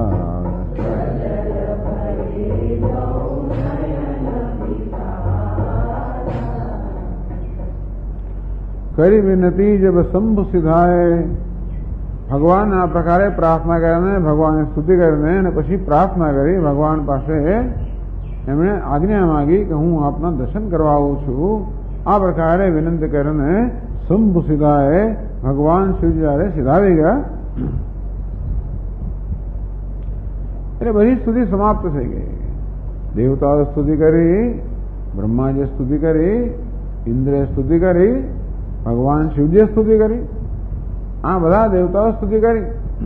करी विनती जब शंभु सिधाए। भगवान आ प्रकारे प्रार्थना करने, भगवान સ્તુતિ કરીને અને પછી પ્રાર્થના કરી ભગવાન પાસે એમણે આજ્ઞા માંગી કે હું આપના દર્શન કરવા આવું છું। આ પ્રકારે વિનંતી કરીને શંભુ સિધાએ ભગવાન શિવજી જ્યારે સિધાવી ગયા એટલે બધી સ્તુતિ સમાપ્ત થઈ ગઈ। દેવતાઓ સ્તુતિ કરી, બ્રહ્માજીએ સ્તુતિ કરી, ઇન્દ્રે સ્તુતિ કરી, ભગવાન શિવજીએ સ્તુતિ કરી, આ બધા દેવતાઓ સ્તુતિ કરી।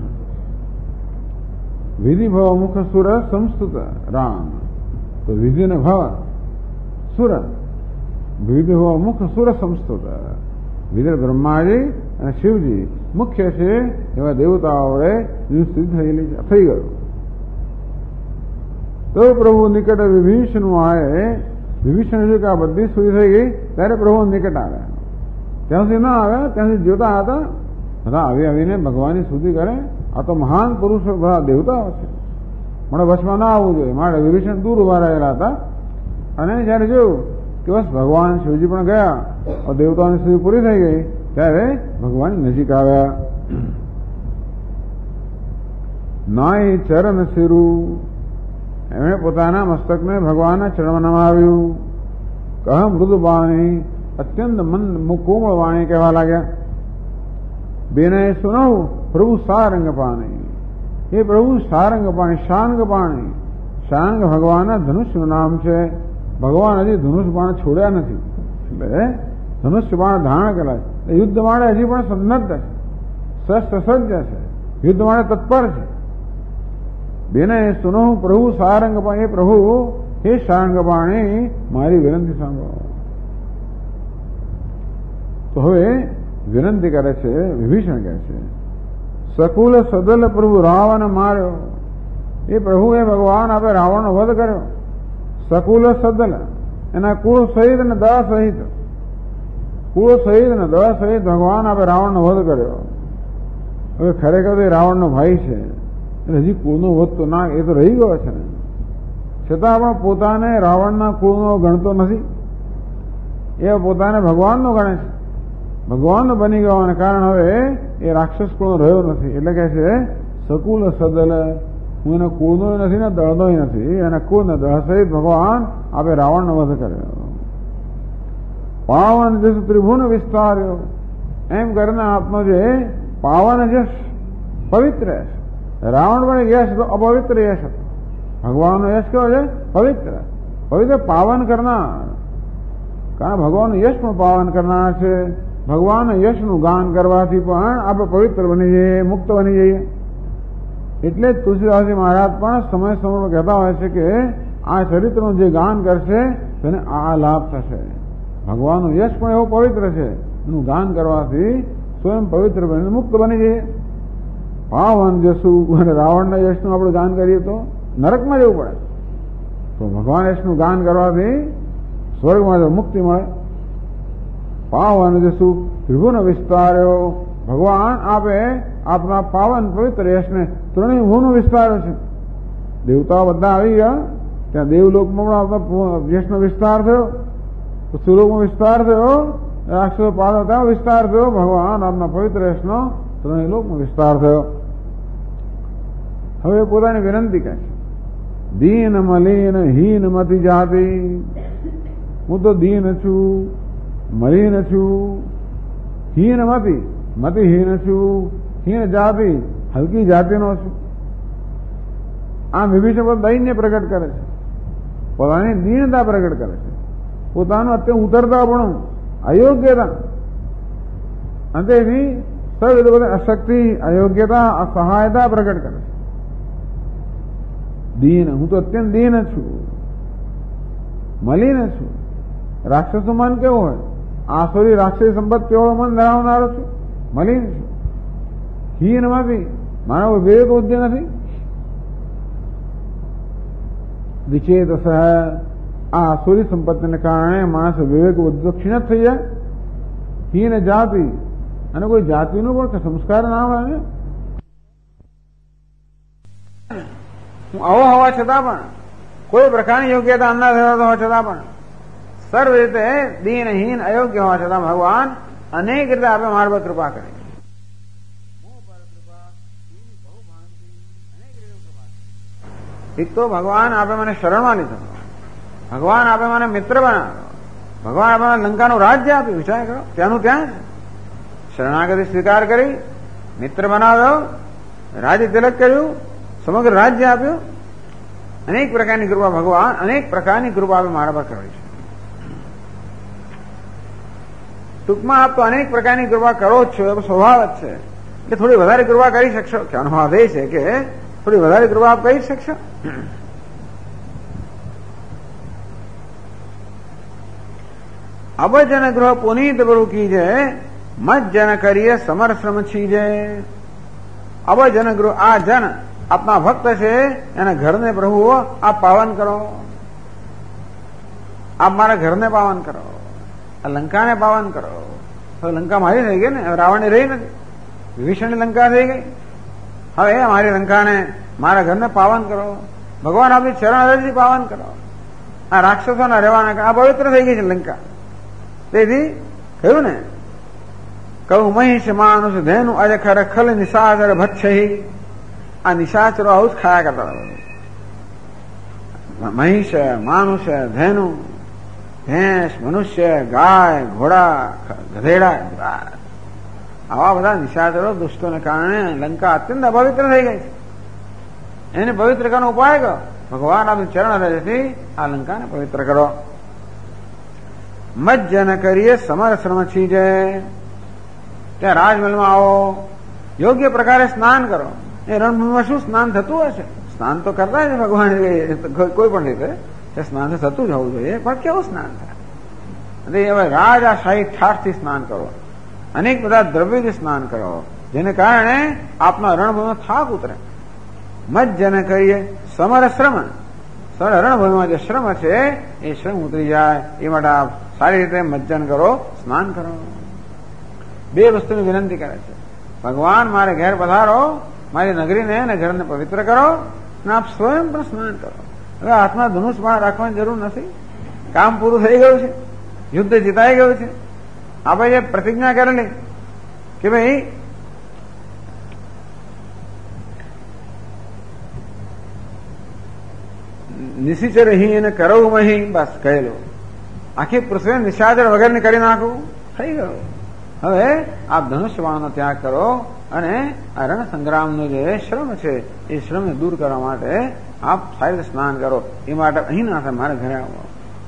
વિધિ ભવ મુખ સુર સંસ્તુત રામ। તો વિધિ ને ભવ સુર, વિધિ ભવ મુખ સુર સંસ્તુત। વિધિ બ્રહ્માજી અને શિવજી મુખ્ય છે એવા દેવતાઓએ સ્તુતિ થઈ ગયું। તો પ્રભુ નિકટ વિભીષણ આએ। વિભીષણ જો કે આ બધી સ્તુતિ થઈ ગઈ ત્યારે પ્રભુ નિકટ આવ્યા। ત્યાં સુધી ના આવ્યા, ત્યાં સુધી જોતા હતા બધા આવી આવીને ભગવાનની સ્તુતિ કરે। આ તો મહાન પુરુષો બધા દેવતાઓ છે, મારે વચમાં ના આવવું જોઈએ। મારે વિભીષણ દૂર ઉભા રહેલા હતા અને જયારે જોયું કે બસ ભગવાન શિવજી પણ ગયા, દેવતાઓની સ્તુતિ પૂરી થઈ ગઈ ત્યારે ભગવાન નજીક આવ્યા। નાય ચરણ શિરુ, એમણે પોતાના મસ્તકને ભગવાનના ચરણમાં નમાવ્યું। કહ મૃદુ વાણી, અત્યંત કોમળ વાણી કહેવા लाग्યા। बेनय सुनो प्रभु सारंग पाणी। हे प्रभु सारंग पाणी, शांग पाणी। शांग भगवान धनुष्य नाम है। भगवान हजी धनुष बाण छोड़ा नहीं, धनुष्य बाण धारण करा। युद्ध माटे हजी पण सन्नद्ध है, शस्त्र सज्ज है, युद्ध माटे तत्पर है। बेनय सुनो प्रभु सारंग पाणी। हे प्रभु, हे सारंग पाणी, मारी विनंती सांभळो। તો હવે વિનંતી કરે છે, વિભીષણ કહે છે, સકુલ સદલ પ્રભુ રાવણ માર્યો. એ પ્રભુએ ભગવાન આપે રાવણનો વધ કર્યો. સકુલ સદલ એના કુળ સહિત અને દળ સહિત, કુળ સહિત અને દળ સહિત ભગવાન આપે રાવણનો વધ કર્યો. હવે ખરેખર એ રાવણનો ભાઈ છે, એટલે હજી કુળનો વધ તો ના, એ તો રહી ગયો છે ને, છતાં પણ પોતાને રાવણના કુળનો ગણતો નથી, એ પોતાને ભગવાનનો ગણે છે. ભગવાનનો બની ગવાને કારણે હવે એ રાક્ષસ કુળનો રહ્યો નથી. એટલે કહે છે સકુલ સદલ, હું એના કુળનો નથી ને દળનો નથી, એના કુળ ને દળ સહિત ભગવાન આપે રાવણનો વધ કર્યો. પાવન જસ ત્રિભુવન વિસ્તાર્યો, એમ કરીને આપનો જે પાવન જશ પવિત્ર યશ, રાવણ પણ યશ તો અપવિત્ર યશ હતો, ભગવાનનો યશ કેવો છે? પવિત્ર, પવિત્ર પાવન કરનાર. કારણ ભગવાનનું યશ પણ પાવન કરનાર છે. ભગવાનના યશનું ગાન કરવાથી પણ આપણે પવિત્ર બની જઈએ, મુક્ત બની જઈએ. એટલે જ તુલસીદાસજી મહારાજ પણ સમય સમય કહેતા હોય છે કે આ ચરિત્રનું જે ગાન કરશે તેને આ લાભ થશે. ભગવાનનું યશ પણ એવો પવિત્ર છે, એનું ગાન કરવાથી સ્વયં પવિત્ર બનીને મુક્ત બની જઈએ. પાવન જસુ, અને રાવણના યશનું આપણે ગાન કરીએ તો નરકમાં જવું પડે, તો ભગવાન યશનું ગાન કરવાથી સ્વર્ગમાં મુક્તિ મળે. પાવન જસુ ત્રિભુવન વિસ્તાર્યો, ભગવાન આપે આપના પાવન પવિત્ર યશને ત્રણેય ભુવનો વિસ્તાર્યો છે. દેવતાઓ બધા આવી ગયા, ત્યાં દેવલોકમાં પણ આપણા યશનો વિસ્તાર થયો, સુલોકમાં વિસ્તાર થયો, રાક્ષસો પાડો ત્યાં વિસ્તાર થયો, ભગવાન આપના પવિત્ર યશનો ત્રણેય લોકમાં વિસ્તાર થયો. હવે પોતાની વિનંતી કહે છે, દીન મલિન હીન મતિ જાતિ, હું તો દીન છું, મલિન છું, હીન મતિહીન છું, હીન જાતિ હલકી જાતિનો છું. આમ વિભીષણ પર દૈન્ય પ્રગટ કરે છે, પોતાની દીનતા પ્રગટ કરે છે, પોતાનું અત્યંત ઉતરતાપણું, અયોગ્યતા, અને તેથી સર્વ અશક્તિ, અયોગ્યતા, અસહાયતા પ્રગટ કરે છે. દીન, હું તો અત્યંત દીન છું, મલિન છું. રાક્ષસનું મન કેવું હોય? આસુરી રાક્ષસી સંપત્તિવાળો મન ધરાવનારો છું, મલિન છું. હીનમાંથી મારો વિવેક બુદ્ધિ નથી. વિચેત સહ, આ આસુરી સંપત્તિને કારણે માણસ વિવેક બુદ્ધિ ક્ષીણ થઈ જાય. હીન જાતિ, અને કોઈ જાતિનું પણ સંસ્કાર ના હોય. હું આવો હોવા છતાં પણ, કોઈ પ્રકારની યોગ્યતા અંદાજ ધરાવતો હોવા છતાં પણ, સર્વ રીતે દીનહીન અયોગ્ય હોવા છતાં ભગવાન અનેક રીતે આપણે મારા પર કૃપા કરી. એક તો ભગવાન આપે મને શરણમાં લીધો, ભગવાન આપે મને મિત્ર બનાવ્યો, ભગવાન આપે મને લંકાનું રાજ્ય આપ્યું. વિચાર કરો, ત્યાંનું ત્યાં શરણાગતિ સ્વીકાર કરી, મિત્ર બનાવ્યો, રાજ્ય તિલક કર્યું, સમગ્ર રાજ્ય આપ્યું. અનેક પ્રકારની કૃપા ભગવાન અનેક પ્રકારની કૃપા આપે મારા પર કરી છે. ટૂંકમાં આપ તો અનેક પ્રકારની કૃપા કરો જ છો, એ સ્વભાવ જ છે. કે થોડી વધારે કૃપા કરી શકશો, કે અનુભવ એ છે કે થોડી વધારે કૃપા આપ કરી શકશો. અબજન ગ્રહ પુનીત પ્રભુ કીજે, મત જન કરીએ સમર શ્રમ છીજે. અબજન ગૃહ, આ જન આપના ભક્ત છે, એના ઘરને પ્રભુ આપ પાવન કરો, આપ મારા ઘરને પાવન કરો, આ લંકાને પાવન કરો. હવે લંકા મારી થઈ ગઈ ને, રાવણની રહી નથી, વિભીષણની લંકા થઈ ગઈ. હવે મારી લંકાને, મારા ઘરને પાવન કરો, ભગવાન આપની ચરણ પાવન કરો. આ રાક્ષસોના રહેવાના આ પવિત્ર થઈ ગઈ છે લંકા. તેથી કહ્યું ને, કહું મહિષ માનુષ ધેનું અજખર ખલ નિશાચર ભક્ષહી. આ નિશાચરો આવું જ ખાયા કરતા હતા. મહિષ, માનુષ, ધેનુ, ભેંસ, મનુષ્ય, ગાય, ઘોડા, ગધેડા, આવા બધા નિશાચરો દુષ્ટોને કારણે લંકા અત્યંત અપવિત્ર થઈ ગઈ છે. એને પવિત્ર કરવાનો ઉપાય કરો, ભગવાન આપનું ચરણ રજથી આ લંકાને પવિત્ર કરો. મજ્જન કરીએ સમર શ્રમ છીજે. ત્યાં રાજમહેલમાં આવો, યોગ્ય પ્રકારે સ્નાન કરો. એ રણભૂમિમાં શું સ્નાન થતું હશે? સ્નાન તો કરતા છે ભગવાન, કોઈ પણ રીતે સ્નાન તો થતું જ હોવું જોઈએ, પણ કેવું સ્નાન થાય? હવે રાજ આ શાહી ઠાઠથી સ્નાન કરો, અનેક બધા દ્રવ્યોથી સ્નાન કરો, જેને કારણે આપના રણભૂમિનો થાક ઉતરે. મત જેને કહીએ સમર શ્રમ, રણભૂમિમાં જે શ્રમ છે એ શ્રમ ઉતરી જાય એ માટે આપ સારી રીતે મજ્જન કરો, સ્નાન કરો. બે વસ્તુની વિનંતી કરે છે. ભગવાન મારે ઘેર પધારો, મારી નગરીને અને ઘરને પવિત્ર કરો, અને આપ સ્વયં પણ સ્નાન કરો. હવે હાથમાં ધનુષ બાણ રાખવાની જરૂર નથી. કામ પૂરું થઈ ગયું છે, યુદ્ધ જીતાઈ ગયું છે. આપણે જે પ્રતિજ્ઞા કરેલી કે ભાઈ નિશિચરહીન કરવું મહી, બસ કહેલું. આખી પૃથ્વી નિશાચર વગરની કરી નાખવું, થઈ ગયું. હવે આપ ધનુષ્યબાણનો ત્યાગ કરો અને આ રણ સંગ્રામનો જે શ્રમ છે એ શ્રમને દૂર કરવા માટે આપ સારી રીતે સ્નાન કરો. એ માટે અહીં ના થાય, મારે ઘરે આવો.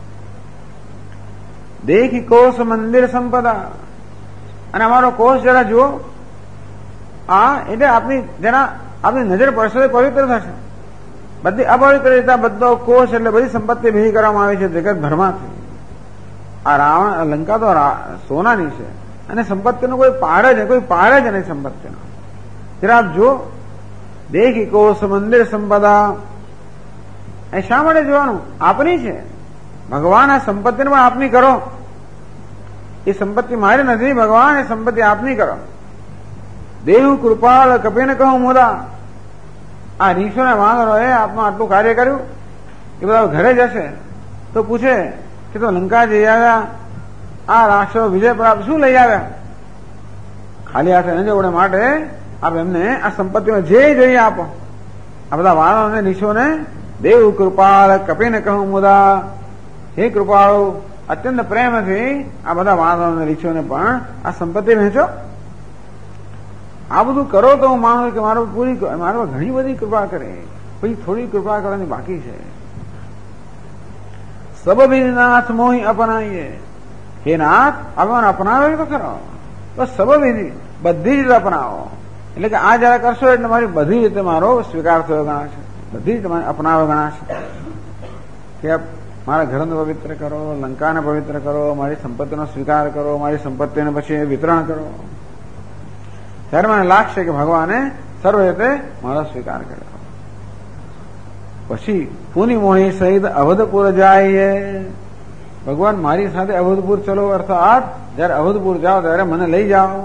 દેખી કોષ મંદિર સંપદા, અને અમારો કોષ જરા જુઓ. આ એટલે આપની નજર પડશે તો પવિત્ર થશે. બધી અપવિત્રતા બધો કોષ એટલે બધી સંપત્તિ ભેગી કરવામાં આવી છે જગત ભરમાંથી. આ રાવણ લંકા તો સોનાની છે અને સંપત્તિનો કોઈ પાર જ નહીં સંપત્તિનો. જરા આપ જુઓ. દેખી કોષ મંદિર સંપદા, એ શા માટે જોવાનું? આપની છે. ભગવાન આ સંપત્તિને પણ આપની કરો. એ સંપત્તિ મારી નથી, ભગવાન એ સંપત્તિ આપની કરો. દેવ કૃપાળ કપીને કહું મુદા, આ રીછોને વાંદરોએ આપમાં આટલું કાર્ય કર્યું. એ બધા ઘરે જશે તો પૂછે કે તો લંકા જઈ આવ્યા, આ રાષ્ટ્ર વિજય પ્રાપ્ત શું લઈ આવ્યા? ખાલી હાથે ન જવડે માટે આપ એમને આ સંપત્તિમાં જે જોઈએ આપો. આ બધા વાંદરોને રીછોને દેવ કૃપાળ કપીને કહું મુદા, હે કૃપાળુ, અત્યંત પ્રેમથી આ બધા વાંદરોને રીછોને પણ આ સંપત્તિ વહેંચો. આ બધું કરો તો હું માનું કે મારો ઘણી બધી કૃપા કરે, પછી થોડી કૃપા કરવાની બાકી છે. સબવિધિનાથ મોહી અપનાઈએ, હે નાથ આપણે અપનાવે તો ખરો, બસ સબવિધિ બધી રીતે અપનાવો. એટલે કે આ જરા કરશો એટલે મારી બધી રીતે મારો સ્વીકાર થયો ગણાશે, બધી રીતે અપનાવો ગણાશે. કે મારા ઘરને પવિત્ર કરો, લંકાને પવિત્ર કરો, મારી સંપત્તિનો સ્વીકાર કરો, મારી સંપત્તિને પછી વિતરણ કરો. ત્યારે મને લાગશે કે ભગવાને સર્વ રીતે મારો સ્વીકાર કર્યો. પછી પુની મોહી સહિત અવધપુર જાય. ભગવાન મારી સાથે અવધપુર ચલો, અર્થાત જયારે અવધપુર જાઓ ત્યારે મને લઈ જાઓ.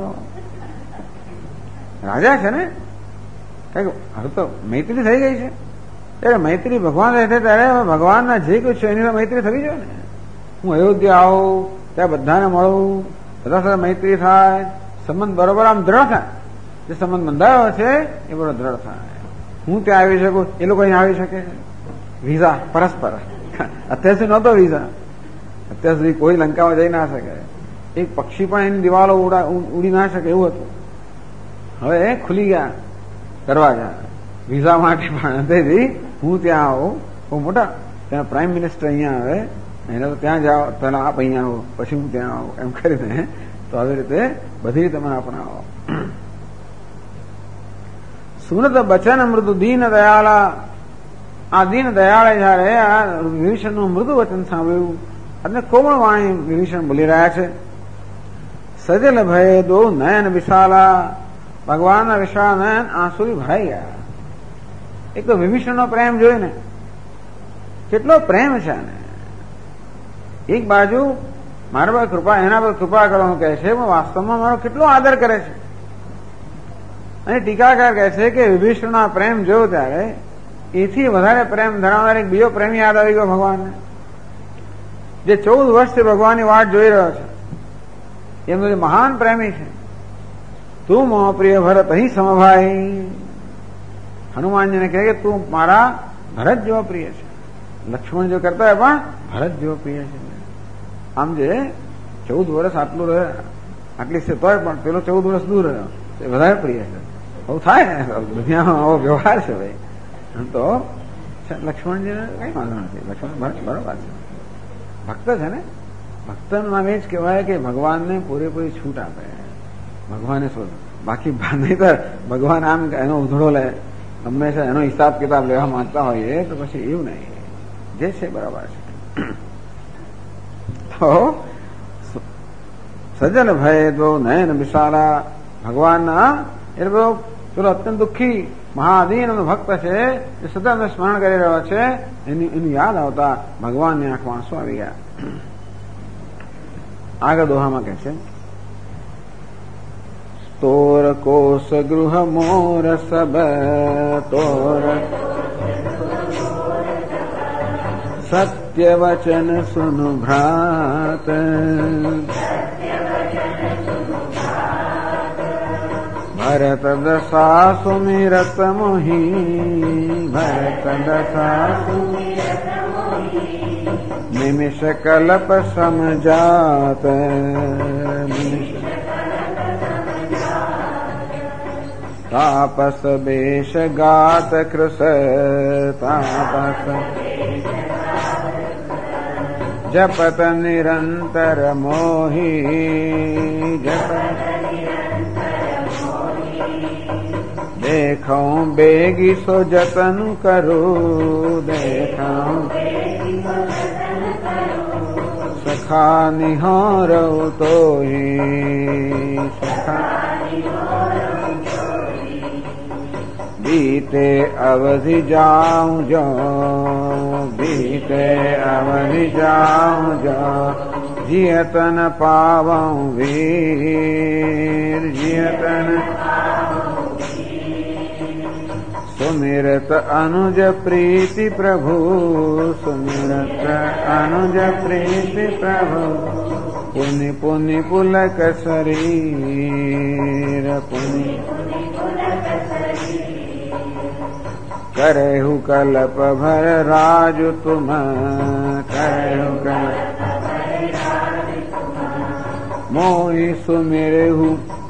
રાજા છે ને, હવે તો મૈત્રી થઈ ગઈ છે. ત્યારે મૈત્રી ભગવાન રહે ત્યારે ભગવાનના જે કોઈ છે એની મૈત્રી થવી જોઈએ ને. હું અયોધ્યા આવું, ત્યાં બધાને મળું, બધા સાથે મૈત્રી થાય, સંબંધ બરોબર આમ દ્રઢ થાય. જે સંબંધ બંધાયો છે એ બરોબર દ્રઢ થાય. હું ત્યાં આવી શકું, એ લોકો અહીંયા આવી શકે. વિઝા પરસ્પર. અત્યાર સુધી નહોતો વિઝા. અત્યાર સુધી કોઈ લંકામાં જઈ ના શકે, એક પક્ષી પણ એની દિવાલો ઉડી ના શકે એવું હતું. હવે ખુલી ગયા દરવાજા વિઝા માટે પણ. તેથી હું ત્યાં આવું, બહુ મોટા ત્યાં પ્રાઇમ મિનિસ્ટર અહીંયા આવે, એને તો ત્યાં જાઓ, પેલા આપ અહીંયા આવો, પછી હું ત્યાં આવું, એમ કરીને તો આવી રીતે બધી રીતે મને અપનાવો. સુનત બચન મૃદુ દીન દયાળા, આ દીન દયાળે જયારે આ વિભીષણનું મૃદુ વચન સાંભળ્યું અને કોમળ વાણી વિભીષણ બોલી રહ્યા છે. સજલ ભય દો નયન વિશાલા, ભગવાનના વિશાળ નયન આંસુથી ભરાઈ ગયા. એક તો વિભીષણનો પ્રેમ જોઈને કેટલો પ્રેમ છે. એક બાજુ મારા પર કૃપા, એના પર કૃપા કરવાનું કહે છે, પણ વાસ્તવમાં મારો કેટલો આદર કરે છે. અને ટીકાકાર કહે છે કે વિભીષણના પ્રેમ જોયો ત્યારે એથી વધારે પ્રેમ ધરાવનાર એક બીજો પ્રેમ યાદ આવી ગયો ભગવાનને, જે 14 વર્ષથી ભગવાનની વાટ જોઈ રહ્યો છે. એમનો જે મહાન પ્રેમી છે. તું મો પ્રિય ભરત અહીં સમભાઈ. હનુમાનજીને કહે કે તું મારા ભરત જેવો પ્રિય છે. લક્ષ્મણ જો કરતા હોય પણ ભરત જેવો પ્રિય છે. આમ જે 14 વર્ષ આટલું રહે, આટલી છે તોય પણ પેલો 14 વર્ષ દૂર રહ્યો, એ વધારે પ્રિય છે. બહુ થાય ને દુનિયામાં, આવો વ્યવહાર છે ભાઈ. તો લક્ષ્મણજીને કઈ વાંધો નથી, લક્ષ્મણ બરોબર છે, ભક્ત છે ને. ભક્તનું નામ એ જ કહેવાય કે ભગવાનને પૂરેપૂરી છૂટ આપે. ભગવાને શું, બાકી નહીં તો ભગવાન આમ એનો ઉધડો લે, હંમેશા એનો હિસાબ કિતાબ લેવા માંગતા હોઈએ તો પછી એવું નહીં, જે છે બરાબર છે. તો સજલ ભય દો નયન વિશાલા ભગવાનના એટલે બધો પેલો અત્યંત દુઃખી મહાદીન ભક્ત છે એ સતત સ્મરણ કરી રહ્યો છે એની યાદ આવતા ભગવાનની આંખમાં આંસુ આવી ગયા. આગળ દોહામાં કહે છે તોર કોષ ગૃહ મોર સબ તોર સત્ય વચન સુન ભ્રાત ભરત દશા સુમિરત મોહી ભરત દશા નિમિષ કલ્પ સમજાત તાપસ બેશ ગાત કૃષ તાપસ જપત નિરંતર મોહી જપત દેખાઉં બેગી સો જતન કરું દેખાઉં સખા નિહારવ તો સખા बीते अवधि जाऊं जो बीते अवधि जाऊं जो जियतन पावं वीर जियतन सुमिरत अनुज प्रीति प्रभु सुमिरत अनुज प्रीति प्रभु पुनि पुनि पुलक शरीर पुनि करेहु कल्प भर राजु तुम करेहु मोहि सुमिरेहु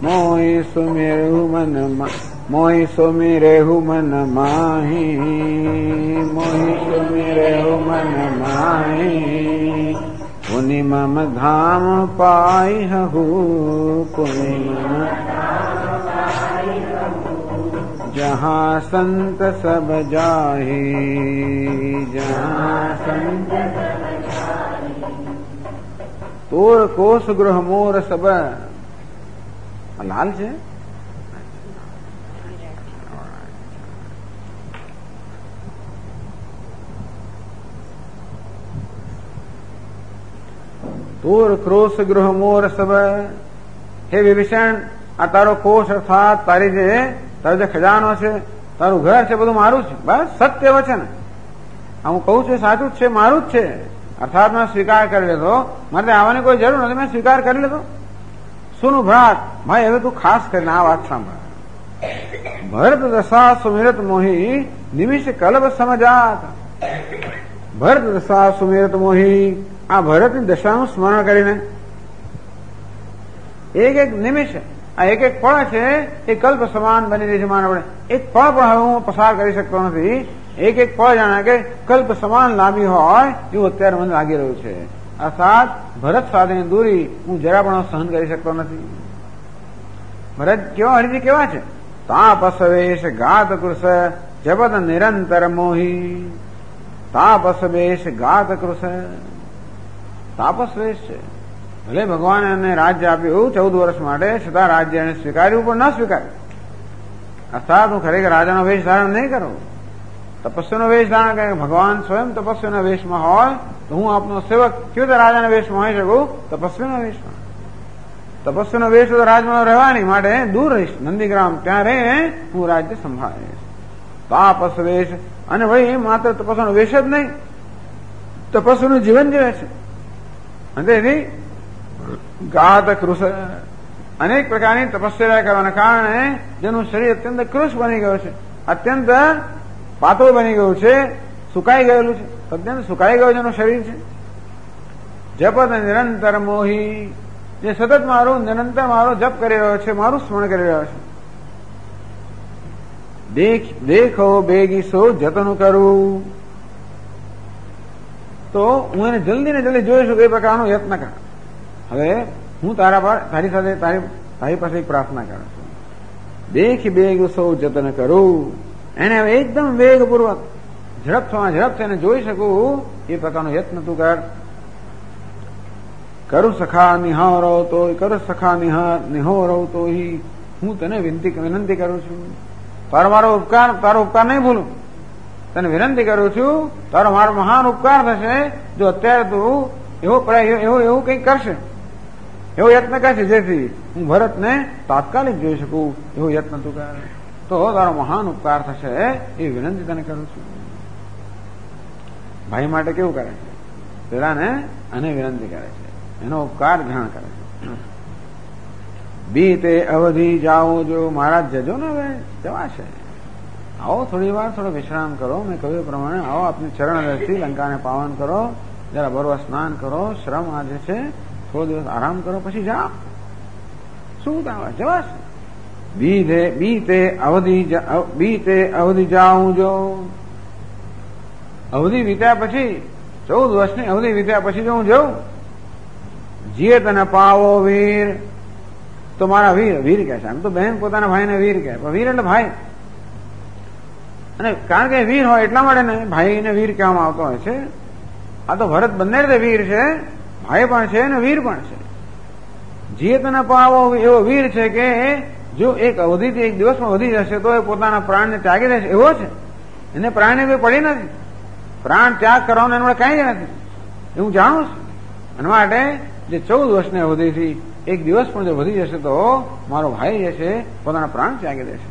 मन मोहि सुमिरेहु मन माही मोहि सुमिरेहु मन माही पुनि मम धाम पाई हहु पुनि मम जहाँ संत सब जाही जहाँ संत तोर कोष गृह मोर सब लाल છે તોર ક્રોશ ગૃહ મોર સબ હે વિભીષણ આ તારો કોષ અર્થાત તારી જે તારો જે ખજાનો છે તારું ઘર છે બધું મારું છે બસ સત્ય વચન હું કહું છું સાચું જ છે મારું જ છે અર્થાત મેં સ્વીકાર કરી લીધો મારે આવવાની કોઈ જરૂર નથી મેં સ્વીકાર કરી લીધો સુનું ભ્રાત ભાઈ હવે તું ખાસ કરીને આ વાત સાંભળ ભરત દશા સુમિરત મોહી નિમિષ કલ્પ સમજાત ભરત દશા સુમિરત મોહી આ ભરતની દશાનું સ્મરણ કરીને એક એક નિમિષ આ એક એક પળ છે એ કલ્પ સમાન બની રહી છે માનવને એક પળ પણ હવે હું પસાર કરી શકતો નથી એક એક પળ જાણે કે કલ્પ સમાન લાંબી હોય એવું અત્યારે મને લાગી રહ્યું છે અર્થાત ભરત સાથેની દૂરી હું જરા પણ સહન કરી શકતો નથી. ભરત કેવા હરિજી કેવા છે તાપસવેશ ગાત કૃષ જપત નિરંતર મોહી તાપસવેશ ગાત કૃષ તાપસવેશ છે ભલે ભગવાન એને રાજ્ય આપ્યું 14 વર્ષ માટે છતાં રાજ્ય એને સ્વીકાર્યું પણ ન સ્વીકાર્યું અર્થાત હું ખરેખર રાજાનો વેશ ધારણ નહીં કરું તપસ્યાનો વેશ ધારણ કરે ભગવાન સ્વયં તપસ્યાના વેશમાં હોય તો હું આપનો સેવક કેવી રીતે રાજાના વેશમાં હોઈ શકું તપસ્યાના વેશમાં તપસ્યાનો વેશ તો રાજમાં રહેવાની માટે દૂર રહીશ નંદીગ્રામ ત્યાં રહે હું રાજ્ય સંભાળીશ તાપસ વેશ અને ભાઈ માત્ર તપસ્યાનો વેશ જ નહીં તપસ્યાનું જીવન જીવે છે અને તેથી ગાત કૃષ અનેક પ્રકારની તપસ્યા કરવાના કારણે જેનું શરીર અત્યંત કૃષ બની ગયું છે અત્યંત પાતળું બની ગયું છે સુકાઈ ગયેલું છે અત્યંત સુકાઈ ગયું જેનું શરીર છે જપત નિરંતર મોહી જે સતત મારું નિરંતર મારો જપ કરી રહ્યો છે મારું સ્મરણ કરી રહ્યો છે દેખો બેગી સો જતન કરું તો હું એને જલ્દી ને જલ્દી જોઈશું એ પ્રકારનો યત્ન કર. હવે હું તારી સાથે તારી પાસે એક પ્રાર્થના કરું છું દેખ બેગ સૌ જતન કરું એને હવે એકદમ વેગપૂર્વક ઝડપ એને જોઈ શકું એ પ્રકારનો યત્ન તું કર. કરું સખા નિહારો તો કર સખા નિહોરો તો હું તને વિનંતી કરું છું. તારો ઉપકાર નહીં ભૂલું. તને વિનંતી કરું છું. તારો મારો મહાન ઉપકાર થશે જો અત્યારે તું એવું કંઈક કરશે, એવો યત્ન કરશે જેથી હું ભરતને તાત્કાલિક જોઈ શકું. એવો યત્ન તું કર તો તારો મહાન ઉપકાર થશે એ વિનંતી તને કરું છું. ભાઈ માટે કેવું કરે છે? પેલાને અને વિનંતી કરે છે, એનો ઉપકાર ધ્યાન કરે છે. બીતે અવધિ જાઓ જો મહારાજ જજો ને, હવે જવાશે. આવો થોડી વાર થોડો વિશ્રામ કરો. મેં કહ્યું પ્રમાણે આવો આપની ચરણ દર્શી લંકાને પાવન કરો, જરા બરોબર સ્નાન કરો, શ્રમ આજે છે, થોડો દિવસ આરામ કરો, પછી જાઓ. શું જવાશે? બીતે અવધિ જાઉં જો. અવધિ વીત્યા પછી 14 વર્ષની અવધિ વીત્યા પછી જો હું જઉં. જીએ તને પાવો વીર, તો મારા વીર કહે છે. આમ તો બહેન પોતાના ભાઈને વીર કહે, પણ વીર એટલે ભાઈ. અને કારણ કે વીર હોય એટલા માટે ને ભાઈને વીર કહેવામાં આવતો હોય છે. આ તો ભરત બંને રીતે વીર છે, ભાઈ પણ છે અને વીર પણ છે. જીએ તને પાવો એવો વીર છે કે જો એક અવધિથી એક દિવસમાં વધી જશે તો એ પોતાના પ્રાણને ત્યાગી દેશે, એવો છે. એને પ્રાણને કોઈ પડી નથી. પ્રાણ ત્યાગ કરવાનો એના કઈ જ નથી, એવું જાણું છું. એના માટે જે 14 વર્ષની અવધિથી એક દિવસ પણ જો વધી જશે તો મારો ભાઈ જે છે પોતાના પ્રાણ ત્યાગી દેશે.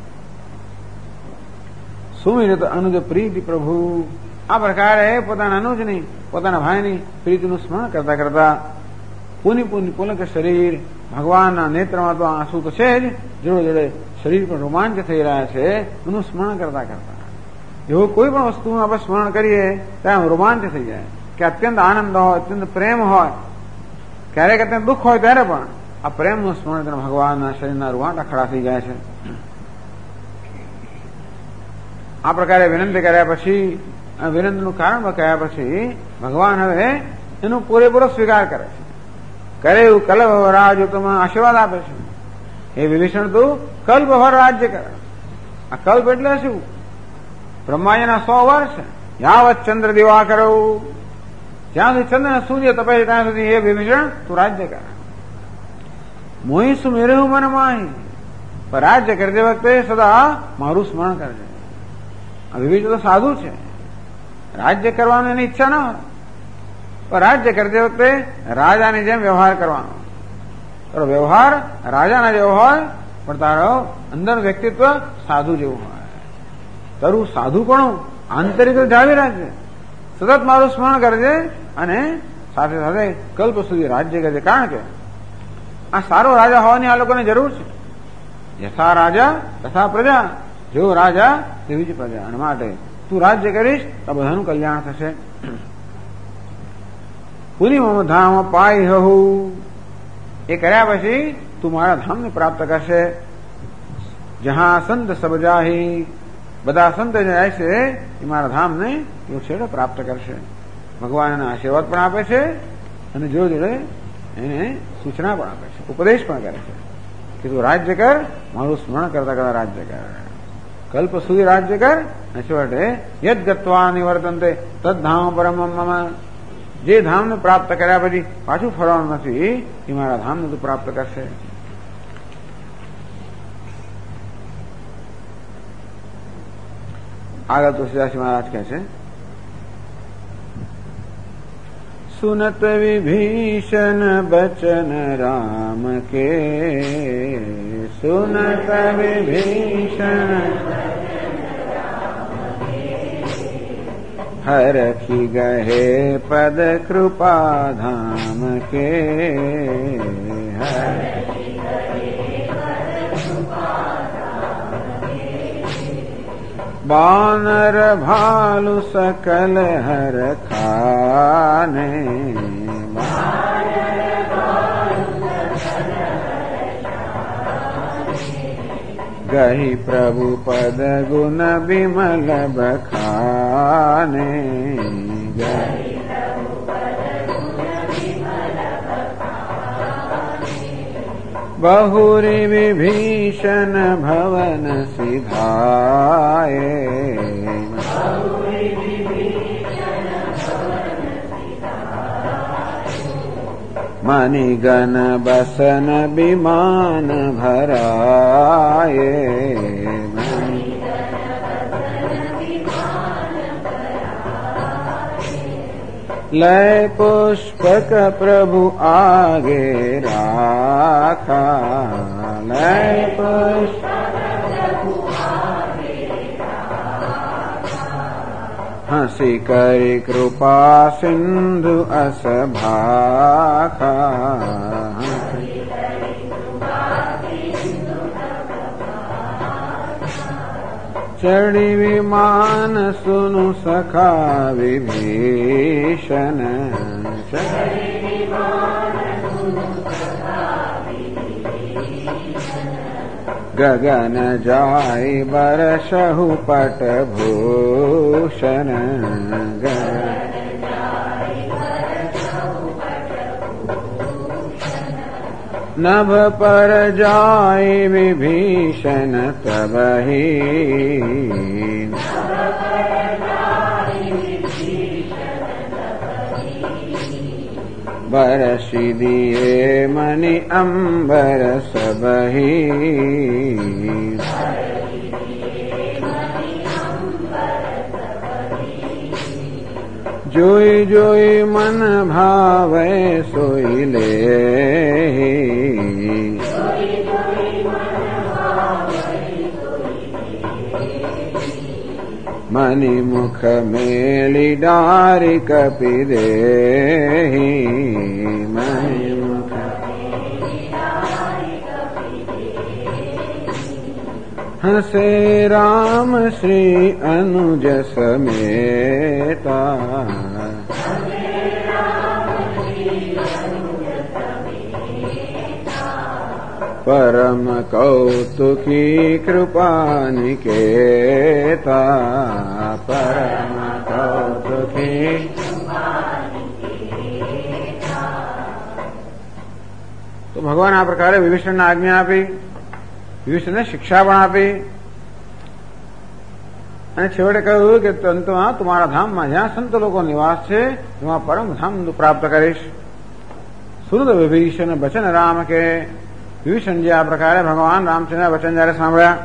સુમિરત અનુજ પ્રીતિ પ્રભુ. આ પ્રકારે પોતાના અનુજની પોતાના ભાઈની પ્રીતિનું સ્મરણ કરતા કરતા પુનિ પુલક શરીર, ભગવાનના નેત્રમાં તો આંસુ તો છે જ, જોડે જોડે શરીર પણ રોમાંચ થઈ રહ્યા છે એનું સ્મરણ કરતા કરતા. એવું કોઈ પણ વસ્તુનું આપણે સ્મરણ કરીએ ત્યારે રોમાંચ થઈ જાય કે અત્યંત આનંદ હોય, અત્યંત પ્રેમ હોય, ક્યારેક અત્યંત દુઃખ હોય ત્યારે પણ આ પ્રેમનું સ્મરણ કરીને ભગવાનના શરીરના રૂવાટા ખડા થઈ જાય છે. આ પ્રકારે વિનંતી કર્યા પછી, વિનંતીનું કારણ કહ્યા પછી ભગવાન હવે એનો પૂરેપૂરો સ્વીકાર કરે છે. કરે એવું કલ્પભર રાજ તમે આશીર્વાદ આપે છે. એ વિભીષણ તું કલ્પભર રાજ્ય કરે. આ કલ્પ એટલે શું? બ્રહ્માજીના 100 વર્ષ, યાવત ચંદ્ર દિવા કરવું, જ્યાં સુધી ચંદ્ર અને સૂર્ય તપે છે ત્યાં સુધી એ વિભીષણ તું રાજ્ય કરે. મોહી સુમેરું મન માહી, પણ રાજ્ય કરતી વખતે સદા મારું સ્મરણ કરજે. આ વિભીષણ તો સાધુ છે, રાજ્ય કરવાની એની ઈચ્છા ના હોય, પણ રાજ્ય કરતી વખતે રાજાની જેમ વ્યવહાર કરવાનો. તારો વ્યવહાર રાજાના જેવો હોય પણ તારો અંદર વ્યક્તિત્વ સાધુ જેવું હોય. તારું સાધુપણું આંતરિક જાળવી રાખજે, સતત મારું સ્મરણ કરજે અને સાથે સાથે કલ્પ સુધી રાજ્ય કરજે. કારણ કે આ સારો રાજા હોવાની આ લોકોને જરૂર છે. યથા રાજા તથા પ્રજા, જેવો રાજા તેવી જ પ્રજા. અને માટે તું રાજ્ય કરીશ તો બધાનું કલ્યાણ થશે. પુની મમ ધામ પાય હહુ, એ કર્યા પછી તું મારા ધામને પ્રાપ્ત કરશે. જહાં સંત સબ જાહી, બધા સંત જાય છે એ મારા ધામને એવો છેડો પ્રાપ્ત કરશે. ભગવાન એના આશીર્વાદ પણ આપે છે અને જોડે એને સૂચના પણ આપે છે, ઉપદેશ પણ કરે છે કે તું રાજ્ય કર, મારું સ્મરણ કરતા કરતા રાજ્ય કર, કલ્પ સુધી રાજ્ય કર. અને છેવટે યદ ગત્વા નિવર્તન્તે તદ ધામ પરમ મમ, જે ધામને પ્રાપ્ત કર્યા પછી પાછું ફરવાનું નથી એ મારા ધામને તું પ્રાપ્ત કરશે. આગળ તુલસીદાસજી મહારાજ કહે છે, સુનત વિભીષણ બચન રામ કે, સુનત વિભીષણ હરખી ગહે પદ કૃપા ધામ કે, बानर भालु सकल हर खाने, गहि प्रभु पद गुण विमल बखाने, बहुरी विभीषण भवन सिधाए, मणिगण बसन विमान भराए लय पुष्पक प्रभु आगे राखा लय पुष्पक हंसी करी कृपा सिंधु असभाखा चढ़ी विमान सुनु सखा विभीषण गगन जाय बरसहु पट भूषण नभ पर जाय विभीषण तबहि बरसी दिए मणि अंबर सबहि जोई जोई मन भावे सोई ले मणि मुख मेली डारी कपि देहि मणि मुख हंसे राम श्री अनुज समेता परम कौतुकी कृपा निकेता परम कौतुकी तो भगवान आ प्रकारे विभीषण आज्ञा आपी વિભીષણને શિક્ષા પણ આપી અને છેવટે કહ્યું કે અંતમાં તમારા ધામમાં જ્યાં સંત લોકો નિવાસ છે તેમાં પરમ ધામ પ્રાપ્ત કરીશ સુરદ વિભીષણ વચન રામ કે વિભીષણજી આ પ્રકારે ભગવાન રામચંદ્ર વચન જયારે સાંભળ્યા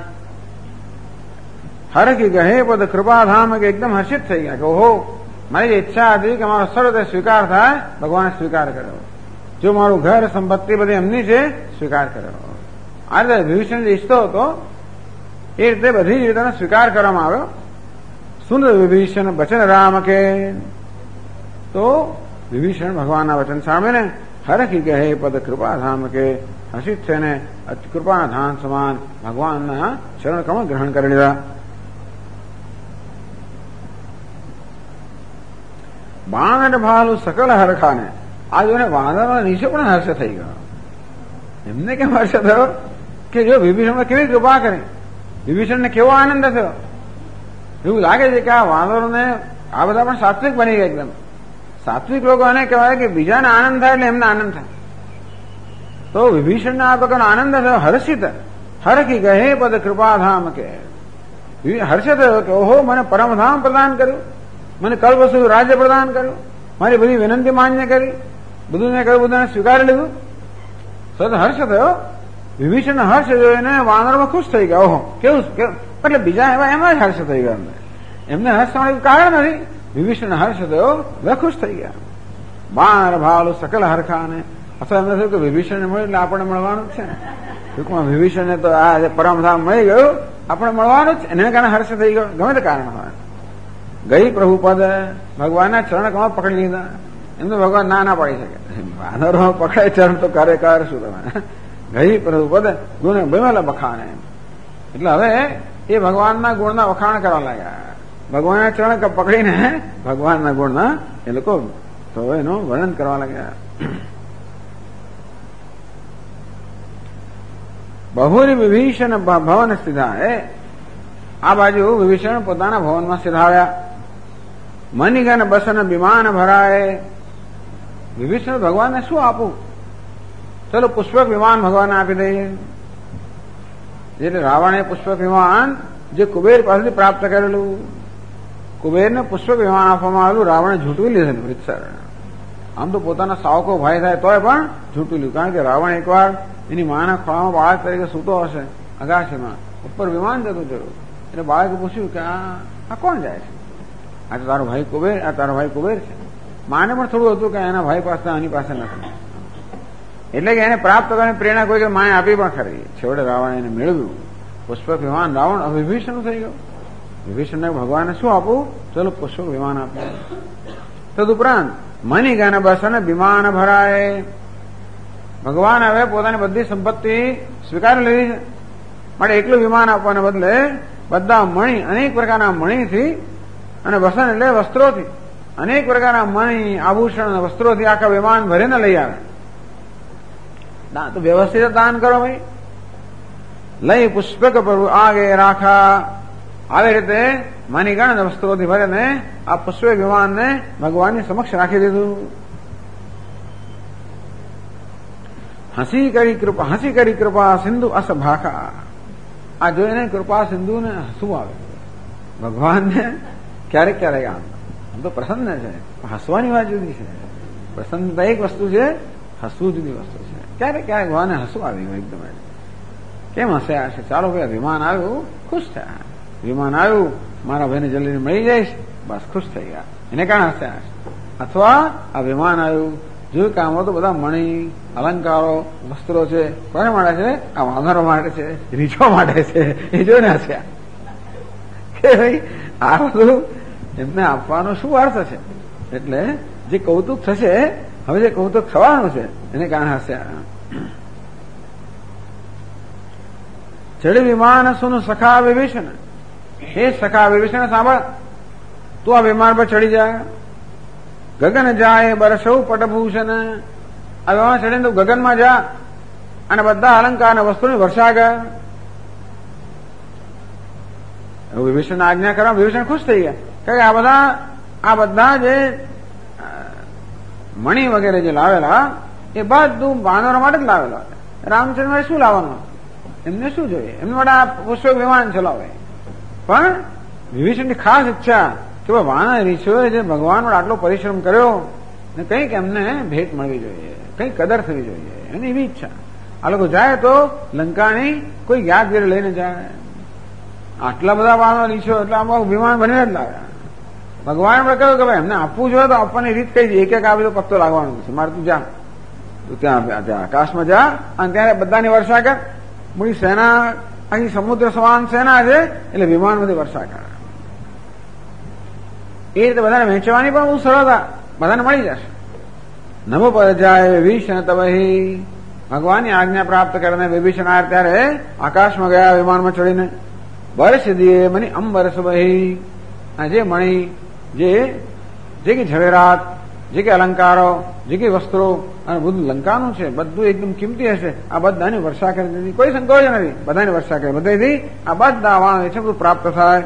હર કી ગહે પદ કૃપાધામ કે એકદમ હર્ષિત થઈ ગયા કે ઓહો મારી જે ઈચ્છા હતી કે મારો સર્વ સ્વીકાર થાય ભગવાને સ્વીકાર કર્યો જો મારું ઘર સંપત્તિ બધી એમની છે સ્વીકાર કર્યો આ રીતે વિભીષણ જે ઈચ્છતો હતો એ રીતે બધી જ રીતેનો સ્વીકાર કરવામાં આવ્યો સુંદર વિભીષણ વચન રામ કે તો વિભીષણ ભગવાનના વચન સાંભળીને હરખી કહે પદ કૃપાધામ કે હર્ષિત થઈને કૃપાના ધામ સમાન ભગવાનના ચરણ કમળ ગ્રહણ કરી લીધા બાણ ભાલુ સકલ હરખાને આ જોઈને વાંદરો નીચે પણ હર્ષ થઈ ગયો એમને કેમ હર્ષ થયો કે જો વિભીષણ કેવી કૃપા કરી વિભીષણને કેવો આનંદ થયો એવું લાગે છે કે આ વાંદરોને આ બધા પણ સાત્વિક બની ગયા એકદમ સાત્વિક લોકો એને કહેવાય કે બીજાને આનંદ થાય એટલે એમને આનંદ થાય તો વિભીષણને આ પ્રકારનો આનંદ થયો હર્ષિત હરખી ગહે પદ કૃપાધામ કે હર્ષ થયો કે ઓહો મને પરમધામ પ્રદાન કર્યું મને કલ્પસુ રાજ્ય પ્રદાન કર્યું મારી બધી વિનંતી માન્ય કરી બધું મેં કહ્યું બધાને સ્વીકારી લીધું સદ હર્ષ થયો વિભીષણ હર્ષ જોઈને વાનરમાં ખુશ થઈ ગયા ઓહો કેવું એટલે બીજા એવા એમાં જ હર્ષ થઈ ગયા એમને હર્ષ થવાનું કારણ નથી વિભીષણ હર્ષ થયો હવે ખુશ થઈ ગયા બાર ભાલુ સકલ હરખાને અથવા એમને થયું કે વિભીષણને મળ્યું એટલે આપણે મળવાનું જ છે ને ટૂંકમાં વિભીષણને તો આ પરમધામ મળી ગયું આપણે મળવાનું જ એને કારણે હર્ષ થઈ ગયો ગમે તે કારણ હોય ગઈ પ્રભુપદ ભગવાનના ચરણ કમાં પકડી લીધા એમ તો ભગવાન ના પાડી શકે વાનરમાં પકડાય ચરણ તો કરે કર શું તમે ગઈ પ્રભુપદ ગુણ બેમેલા બખાણે એટલે હવે એ ભગવાનના ગુણના વખાણ કરવા લાગ્યા ભગવાનના ચરણ પકડીને ભગવાનના ગુણના એ લોકો તો એનું વર્ણન કરવા લાગ્યા બહુરી વિભીષણ ભવન સ્થિતા આ બાજુ વિભીષણ પોતાના ભવનમાં સ્થિતાવ્યા મણિગન બસન વિમાન ભરાય વિભીષણ ભગવાનને શું આપું ચલો પુષ્પક વિમાન ભગવાનને આપી દઈએ એટલે રાવણે પુષ્પક વિમાન જે કુબેર પાસેથી પ્રાપ્ત કરેલું કુબેરને પુષ્પક વિમાન આપવામાં આવેલું રાવણે ઝૂંટવી લીધેલું રીતસર આમ તો પોતાના સાવકો ભાઈ થાય તોય પણ જૂઠું લ્યું. કારણ કે રાવણ એકવાર એની માના ખોળામાં બાળક તરીકે સૂતો હશે અગાશીમાં, ઉપર વિમાન જતું જોયું એટલે બાળકે પૂછ્યું કે આ કોણ જાય છે? આ તો તારો ભાઈ કુબેર, આ તારો ભાઈ કુબેર છે. માને પણ થોડું હતું કે એના ભાઈ પાસે આની પાસે નથી, એટલે કે એને પ્રાપ્ત કરવાની પ્રેરણા કોઈ કે માએ આપી પણ ખરી. છેવટે રાવણ એને મેળવ્યું પુષ્પક વિમાન. રાવણ વિભીષણ થઈ ગયો. વિભીષણને ભગવાને શું આપવું? ચલો પુષ્પક વિમાન આપ્યું. તદુપરાંત મની ગાને બસ અને વિમાન ભરાય. ભગવાન હવે પોતાની બધી સંપત્તિ સ્વીકારી લીધી છે, માટે એકલું વિમાન આપવાને બદલે બધા મણી, અનેક પ્રકારના મણીથી અને વસન એટલે વસ્ત્રોથી, અનેક પ્રકારના મણી, આભૂષણ, વસ્ત્રોથી આખા વિમાન ભરીને લઈ આવે. તો વ્યવસ્થિત દાન કરો ભાઈ. લઈ પુષ્પક પ્રભુ આગે રાખા. આવી રીતે મણીગણ અને વસ્ત્રોથી ભરીને આ પુષ્પક વિમાનને ભગવાનની સમક્ષ રાખી દીધું. હસી કરી કૃપા સિંધુ અસ ભાખા. આ જોઈને કૃપા સિંધુને હસવું આવે. ભગવાનને ક્યારેક ક્યારેક આમ તો પ્રસન્ન છે, હસવાની વાત જુદી છે. પ્રસન્નતા એક વસ્તુ છે, હસવું જુદી વસ્તુ છે. ક્યારેક ક્યારેક ભગવાનને હસવું આવી ગયું એકદમ. કેમ હસ્યા હશે? ચાલો ભાઈ વિમાન આવ્યું, ખુશ થયા. વિમાન આવ્યું, મારા ભાઈને જલ્દી મળી જઈશ, બસ ખુશ થઈ ગયા, એને કારણે હસ્યા હશે. અથવા આ વિમાન આવ્યું, જોયું કામો તો બધા મણી, અલંકારો, વસ્ત્રો છે, કોને માટે છે? આ વાનરો માટે છે, રીછો માટે છે. એ જોઈને હસ્યા કે ભાઈ આ બધું એમને આપવાનો શું અર્થ છે? એટલે જે કૌતુક થશે, હવે જે કૌતુક થવાનું છે એને કારણે હસ્યા. ચડી વિમાન સુન સખા વિભીષણ. હે સખા વિભીષણ, સાંભળ, તું આ વિમાન પર ચડી જા. ગગન જાય બરસૌ પટભૂષણ. આ વિમાન ચડીને તું ગગનમાં જા અને બધા અલંકાર અને વસ્તુની વર્ષા કર. વિભીષણ આજ્ઞા કરવા વિભીષણ ખુશ થઈ ગયા. કારણ કે આ બધા જે મણી વગેરે જે લાવેલા એ બધું વાનરો માટે જ લાવેલા. રામચંદ્ર શું લાવવાનું? એમને શું જોઈએ? એમને માટે આ પુષ્પક વિમાન ચલાવે. પણ વિભીષણની ખાસ ઈચ્છા કે વાનર રીછોએ જે ભગવાન પર આટલો પરિશ્રમ કર્યો ને કંઈક એમને ભેટ મળવી જોઈએ, કંઈક કદર થવી જોઈએ, એની એવી ઈચ્છા. આ લોકો જાય તો લંકાની કોઈ યાદગીરી લઈને જાય. આટલા બધા વાનર રીછો એટલે આમાં વિમાન બનીને જ લાવ્યા. ભગવાન પણ કહ્યું કે ભાઈ એમને આપવું જોઈએ તો આપવાની રીત કઈ એક એક આપી તો પત્તો લાગવાનો છે. મારે તું જા, તું ત્યાં આકાશમાં જા અને ત્યારે બધાની વર્ષા કર. મોટી સેના, અહીં સમુદ્ર સમાન સેના છે એટલે વિમાનમાંથી વર્ષા કરે. એ રીતે બધાને વહેંચવાની પણ બહુ સરળતા, બધાને મળી જશે. નમો પર જાય વિભીષણ તબહી. ભગવાનની આજ્ઞા પ્રાપ્ત કરીને વિભીષણ આવ્યા ત્યારે આકાશમાં ગયા વિમાનમાં ચડીને. વર્ષ દીએ મની અંબરસ બહી. જે મણી, જે કે ઝવેરાત, જે કે અલંકારો, જે કે વસ્ત્રો અને બધું લંકાનું છે, બધું એકદમ કિંમતી હશે. આ બધાની વર્ષા કરી દીધી, કોઈ સંકોચ નથી. બધાની વર્ષા કરી, બધાથી આ બધા વાણ છે બધું પ્રાપ્ત થાય.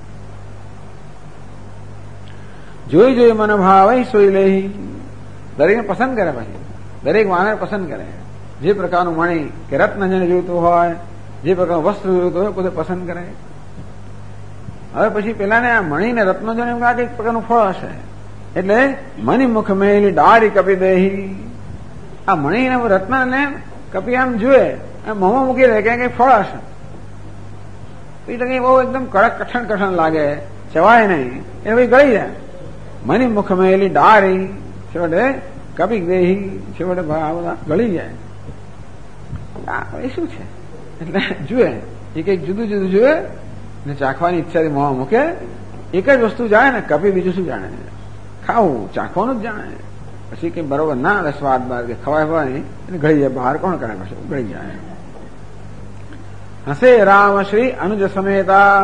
જોઈ જોઈ મને ભાવે સોઈ લઈ. દરેકને પસંદ કરે, પછી દરેક વાનર પસંદ કરે. જે પ્રકારનું મણી કે રત્ન જેને જોઈતું હોય, જે પ્રકારનું વસ્ત્ર જોઈતું હોય પોતે પસંદ કરે. હવે પછી પેલાને આ મણીને રત્નો જોઈને એમ આ કઈક પ્રકારનું ફળ હશે એટલે મની મુખ મેલી ડાળી કપી દેહી. આ મણીને રત્નને કપી આમ જુએ, મોંમાં મૂકી દે કે કઈ ફળ હશે. એટલે કઈ બહુ એકદમ કડક કઠણ લાગે, ચવાય નહીં, એ ભાઈ ગળી જાય. મની મુખ મેલી ડાળી છેવટે કપી દેહી, છેવટે બધા ગળી જાય. એ શું છે? એટલે જુએ, એ કઈક જુદું જુદું જુએ ને ચાખવાની ઈચ્છાથી મોં મૂકે. એક જ વસ્તુ જાણે ને કપી બીજું શું જાણે? ખાવું, ચાખવાનું જ જાણે. પછી કઈ બરોબર ના આવે સ્વાદ બાર કે ખવાય હોય એને ગળી જાય. બહાર કોણ કરે? પછી ગળી જાય. હસે રામ શ્રી અનુજ સમેતા.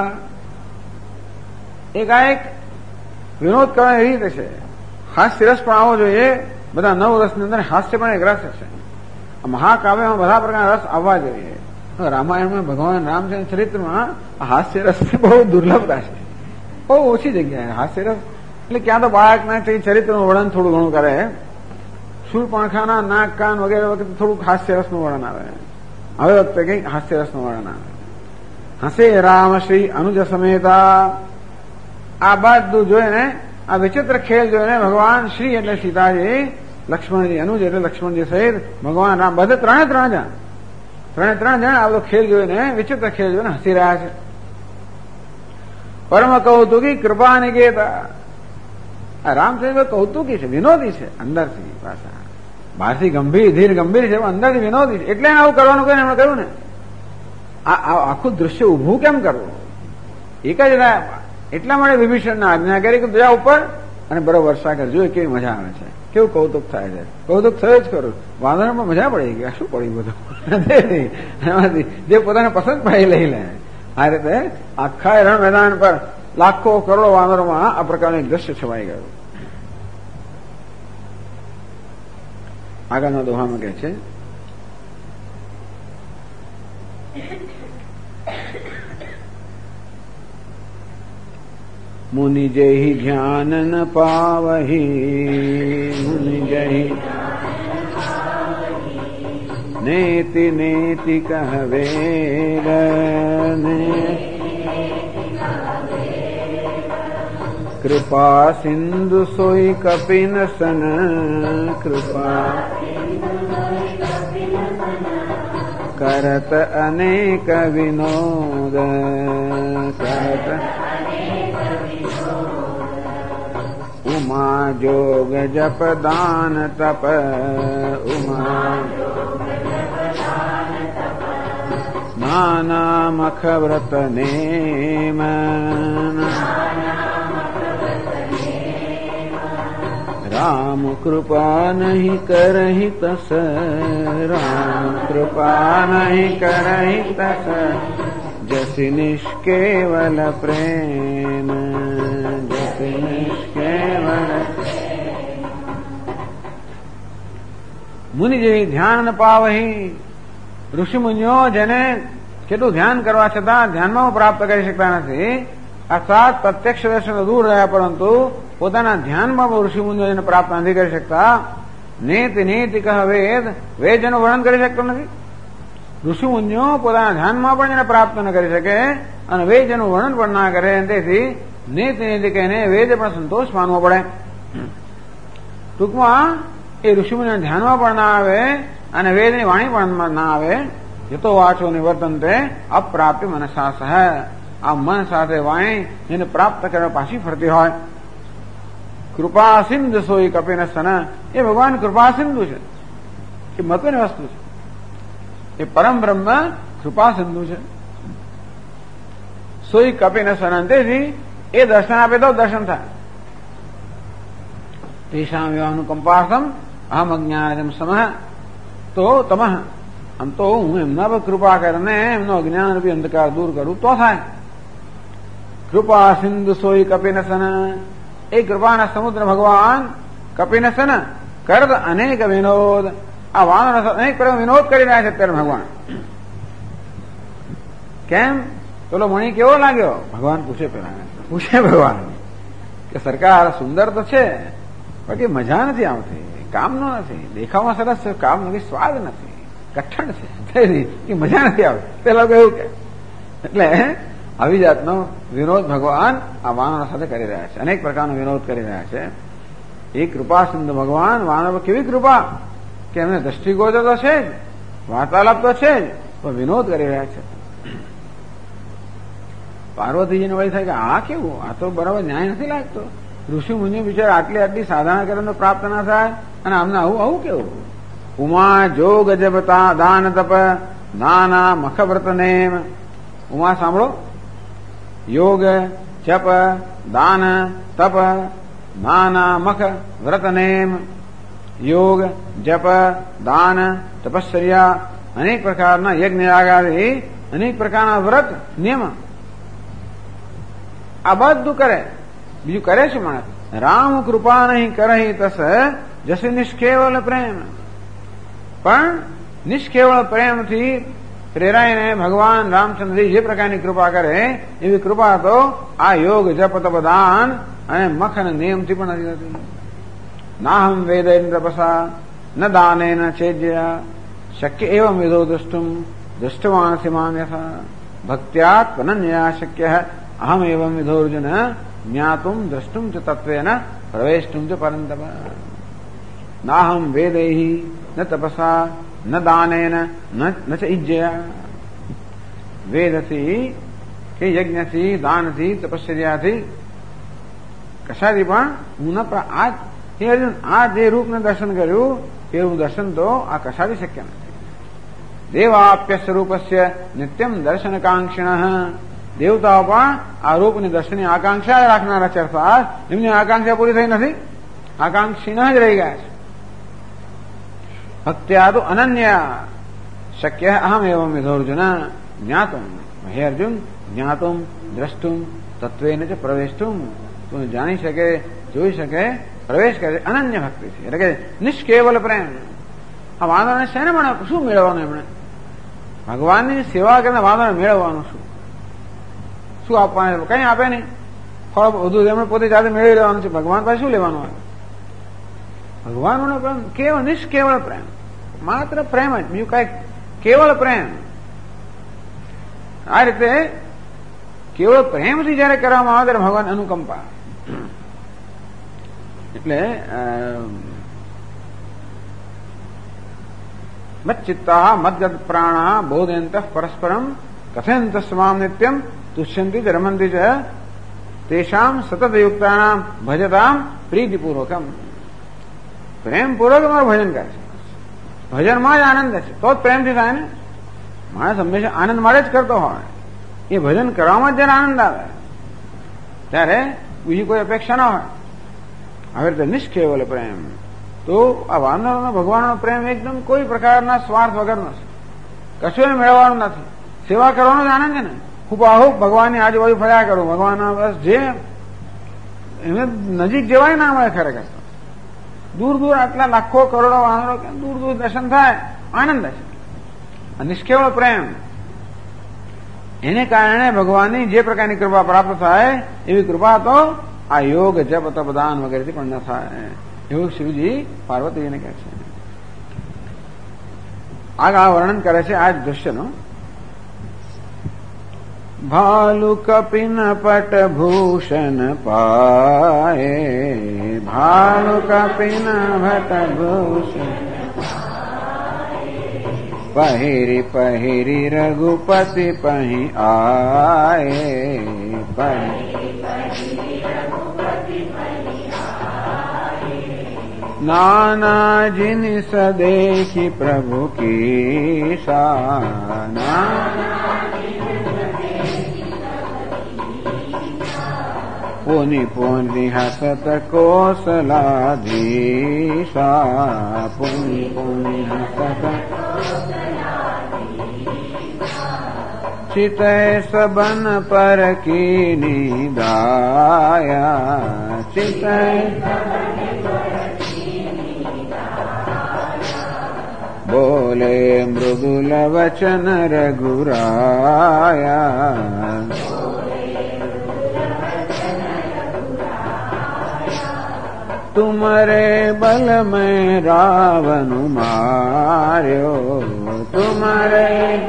એક વિનોદ કરવાની રીત છે. હાસ્ય રસ પણ આવવો જોઈએ. બધા 9 રસની અંદર હાસ્ય પણ એક રસ છે. મહાકાવ્યમાં બધા પ્રકારના રસ આવવા જોઈએ. રામાયણમાં ભગવાન રામચંદ્ર ચરિત્રમાં હાસ્ય રસ બહુ દુર્લભતા છે. બહુ ઓછી જગ્યાએ હાસ્ય રસ. એટલે ક્યાં તો બાળકના ચરિત્રનું વર્ણન થોડું ઘણું કરે. શૂરપણખાના નાક કાન વગેરે વખતે થોડુંક હાસ્ય રસનું વર્ણન આવે. હવે વખતે કઈક હાસ્ય રસનું વર્ણન આવે. હસે રામ શ્રી અનુજ સમેતા. આ બધું જોઈને, આ વિચિત્ર ખેલ જોઈને ભગવાન શ્રી એટલે સીતાજી લક્ષ્મણજી અનુજ એટલે લક્ષ્મણજી સહિત ભગવાન રામ બધે ત્રણે જણ આ બધો ખેલ જોઈને વિચિત્ર ખેલ જોઈને હસી રહ્યા છે. પરમ કૌતુકી કૃપા નિકેતા. આ રામચંદ્ર કૌતુકી છે, વિનોદી છે અંદરથી. પાછા બહારથી ગંભીર છે, અંદરથી વિનોદી છે. એટલે આવું કરવાનું કહીને એમણે કહ્યું ને, આ આખું દ્રશ્ય ઉભું કેમ કરવું? એક જ એટલા માટે વિભીષણના આજ્ઞા કરી કે બીજા ઉપર અને બરોબર વર્ષા કરજો. કેવી મજા આવે છે, કેવું કૌતુક થાય છે. કૌતુક થયું જ કરું. વાંદરામાં મજા પડી ગઈ. શું પડ્યું બધું? એમાંથી જે પોતાને પસંદ પડે લઈ લે. આ રીતે આખા રણ મેદાન પર લાખો કરોડો વાનરોમાં આ પ્રકારનું દ્રશ્ય છવાઈ ગયું. આગળના દોહામાં કહે છે, મુનિ જય ધ્યાન ન પાવહી, મુનિ જય નેતિ નેતિ કહવે, કૃપા સિંધુ સોઈ કપિન સન, કૃપા કરત અનેક વિનોદ, કરત ઉમા જોગ જપ દાન તપ, ઉમા નાના મખ વ્રત નેમ, રામ કૃપા નહીં કરહી તસ, રામ કૃપા નહીં કરહી તસ, જસી નિષ્કેવલ પ્રેમ, જસી નિષ્કેવલ. મુનિ જેવી ધ્યાન ન પાવહી. ઋષિ મુનિઓ જેને કેટલું ધ્યાન કરવા છતાં ધ્યાનમાં પ્રાપ્ત કરી શકતા નથી, અર્થાત પ્રત્યક્ષ દર્શન દૂર રહ્યા પરંતુ પોતાના ધ્યાનમાં ઋષિ મુનિઓ જેને પ્રાપ્ત નથી કરી શકતા. નેતિ નેતિ કહ વેદ, વેદ જેનું વર્ણન કરી શકતો નથી. ઋષિ મુનિઓ પોતાના ધ્યાનમાં પણ જેને પ્રાપ્ત ન કરી શકે અને વેદ જેનું વર્ણન પણ ના કરે, તેથી નેતિ નેતિ કહીને વેદ પણ સંતોષ માનવો પડે. ટૂંકમાં એ ઋષિ મુનિઓ ધ્યાનમાં પણ ના આવે અને વેદની વાણી પણ ના આવે. યતો વાચો નિવર્તનતે અપ્રાપ્ય મનસા સહ. આ મન સાથે વાણી જેને પ્રાપ્ત કરવા પાછી ફરતી હોય. કૃપા સિંધુ સોઈ કપિન સન. એ ભગવાન કૃપા સિંધુ છે, એ મહત્વની વસ્તુ છે. એ પરમ બ્રહ્મ કૃપા સિંધુ છે. સોઈ કપિન સન. તેથી એ દર્શન આપે તો દર્શન થાય. તેષામ વિવાહનુકંપાર્થમ અહમ અજ્ઞાનજમ સમઃ તો તમઃ. આમ તો હું એમના પર કૃપા કરીને એમનો અજ્ઞાન રૂપી અંધકાર દૂર કરું તો થાય. કૃપા સિંધુ સોઈ કપિનસન. એ કૃપાના સમુદ્ર ભગવાન કપિનસન કરત અનેક વિનોદ. આ વાનર અનેક પ્રકાર વિનોદ કરી રહ્યા છે અત્યારે ભગવાન. કેમ? પેલો મણી કેવો લાગ્યો? ભગવાન પૂછે ભગવાન કે સરકાર સુંદર તો છે પણ કે મજા નથી આવતી, કામનો નથી. દેખાવમાં સરસ છે, કામ નથી, સ્વાદ નથી, કઠણ છે, એ મજા નથી આવતી. પેલા કહ્યું કે એટલે આવી જાતનો વિનોદ ભગવાન આ વાનર સાથે કરી રહ્યા છે. અનેક પ્રકારનો વિનોદ કરી રહ્યા છે. એ કૃપા સિંધુ ભગવાન વાનર પર કેવી કૃપા કે એમને દ્રષ્ટિગોચર તો છે જ, વાર્તાલાપ તો છે જ, પણ વિનોદ કરી રહ્યા છે. પાર્વતીજીને વળી થાય કે આ કેવું? આ તો બરાબર ન્યાય નથી લાગતો. ઋષિ મુનિ બિચારા આટલી સાધારણ કરીને પ્રાપ્ત ના થાય અને આમને આવું કેવું? ઉમા જોગ જપતા દાન તપ નાના મખ વ્રત નેમ. ઉમા સાંભળો, યોગ જપ દાન તપ નાના મખ વ્રત નેમ. યોગ જપ દાન તપશ્ચર્યા અનેક પ્રકારના યજ્ઞ યાગાદી અનેક પ્રકારના વ્રત નિયમ આ બધું કરે. બીજું કરે છે માણસ? રામ કૃપા નહીં કરહી તસ જશે નિષ્કેવલ પ્રેમ. પણ નિષ્કેવળ પ્રેમથી પ્રેરાઈને ભગવાન રામચંદ્રજી જે પ્રકારની કૃપા કરે એવી કૃપા તો આ યોગ જપ તપ દાન અને મખ અને નિયમથી પણ નથી થતી. નાહમ વેદૈન તપસા ન દાનેન છેજ્યા શક્ય એવં વિધો દૃષ્ટુમ દૃષ્ટવાનસી મામ યથા ભક્ત્યાત અનન્યા શક્ય અહમ એવં વિધોર્જુન જ્ઞાતુમ દ્રષ્ટુમ ચ તત્વેન પ્રવેષ્ટુમ ચ પરંતપ. नाहम वेदैहि न तपसा न दानेन न च इज्जया। વેદથી કે યજ્ઞથી દાનથી તપશ્ચર્યાથી કશાથી પણ હું ન આ હે અર્જુન આ જે રૂપને દર્શન કર્યું એવું દર્શન તો આ કશાથી શક્ય નથી. દેવાપ્યસ્ય રૂપસ્ય નિત્યમ દર્શનકાંક્ષિણ. દેવતાઓ પણ આ રૂપની દર્શનની આકાંક્ષા રાખનારા છે, અર્થાત એમની આકાંક્ષા પૂરી થઈ નથી, આકાંક્ષીણ જ રહી ગયા છે. ભક્ત્યા તો અનન્ય શક્ય અહમ એવં વિધોર્જુન જ્ઞાતુમ. હે અર્જુન, જ્ઞાતુમ દ્રષ્ટુમ તત્વેન ચ પ્રવેષ્ટુમ. તું જાણી શકે, જોઈ શકે, પ્રવેશ કરે અનન્ય ભક્તિ છે, એટલે કે નિષ્કેવલ પ્રેમ. આ વાંદરાને શેને પણ શું મેળવવાનું? એમણે ભગવાનની સેવા કરીને વાંદરાને મેળવવાનું શું આપવાનું? કઈ આપે નહીં, ફળ બધું એમણે પોતે જાતે મેળવી લેવાનું છે. ભગવાન પાસે શું લેવાનું આવે? ભગવાનનો પ્રેમ કેવળ નિષ્કેવળ પ્રેમ, માત્ર પ્રેમ જ, બીજું કઈ, કેવળ પ્રેમ. આ રીતે કેવળ પ્રેમથી જયારે કરવામાં આવે ત્યારે ભગવાન અનુકંપા. એટલે મચ્ચિત્તા મદ્ગત પ્રાણા બોધયંત પરસ્પરમ કથયંત સ્વામ નિત્યમ તુષ્યંતિ ચ રમંતિ ચ તેષામ સતત યુક્તાનામ ભજતામ પ્રીતિપૂર્વકમ. પ્રેમપૂર્વક અમારું ભજન કરે છે. ભજનમાં જ આનંદ છે, તો જ પ્રેમથી થાય ને. માણસ હંમેશા આનંદ માટે જ કરતો હોય, એ ભજન કરવામાં જ જયારે આનંદ આવે ત્યારે બીજી કોઈ અપેક્ષા ના હોય. આવી રીતે નિષ્કેવલ પ્રેમ. તો આ વાનરનો ભગવાનનો પ્રેમ એકદમ કોઈ પ્રકારના સ્વાર્થ વગરનો છે, કશું મેળવવાનું નથી, સેવા કરવાનો જ આનંદ છે ને. હુબાહુબ ભગવાનની આજુબાજુ ફર્યા કરું, ભગવાનના બસ જે એને નજીક જવાય ના મળે. ખરેખર દૂર દૂર આટલા લાખો કરોડો વાનરો દૂર દૂર દર્શન થાય, આનંદ છે. નિષ્કેવળ પ્રેમ, એને કારણે ભગવાનની જે પ્રકારની કૃપા પ્રાપ્ત થાય એવી કૃપા તો આ યોગ જપ તપ દાન વગેરેથી પણ ન થાય, એવું શિવજી પાર્વતીજીને કહે છે. આગળ વર્ણન કરે છે આ દૃશ્યનું. ભાલુ કપિન પટ ભૂષણ પાએ, ભાલુ કપિન ભટ ભૂષણ પહેરી પહેરી રઘુપતિ પહી આએ. નાના જીનિસ દેખી પ્રભુ કી શાના, પુનિ પુનિ હસત કોસલાધીશા, પુનિ પુનિ હસત चितै सबन पर कीनी दाया, चितै बोले मृदुल वचन रघुराया, तुमरे बल में रावण मार्यो, तुमरे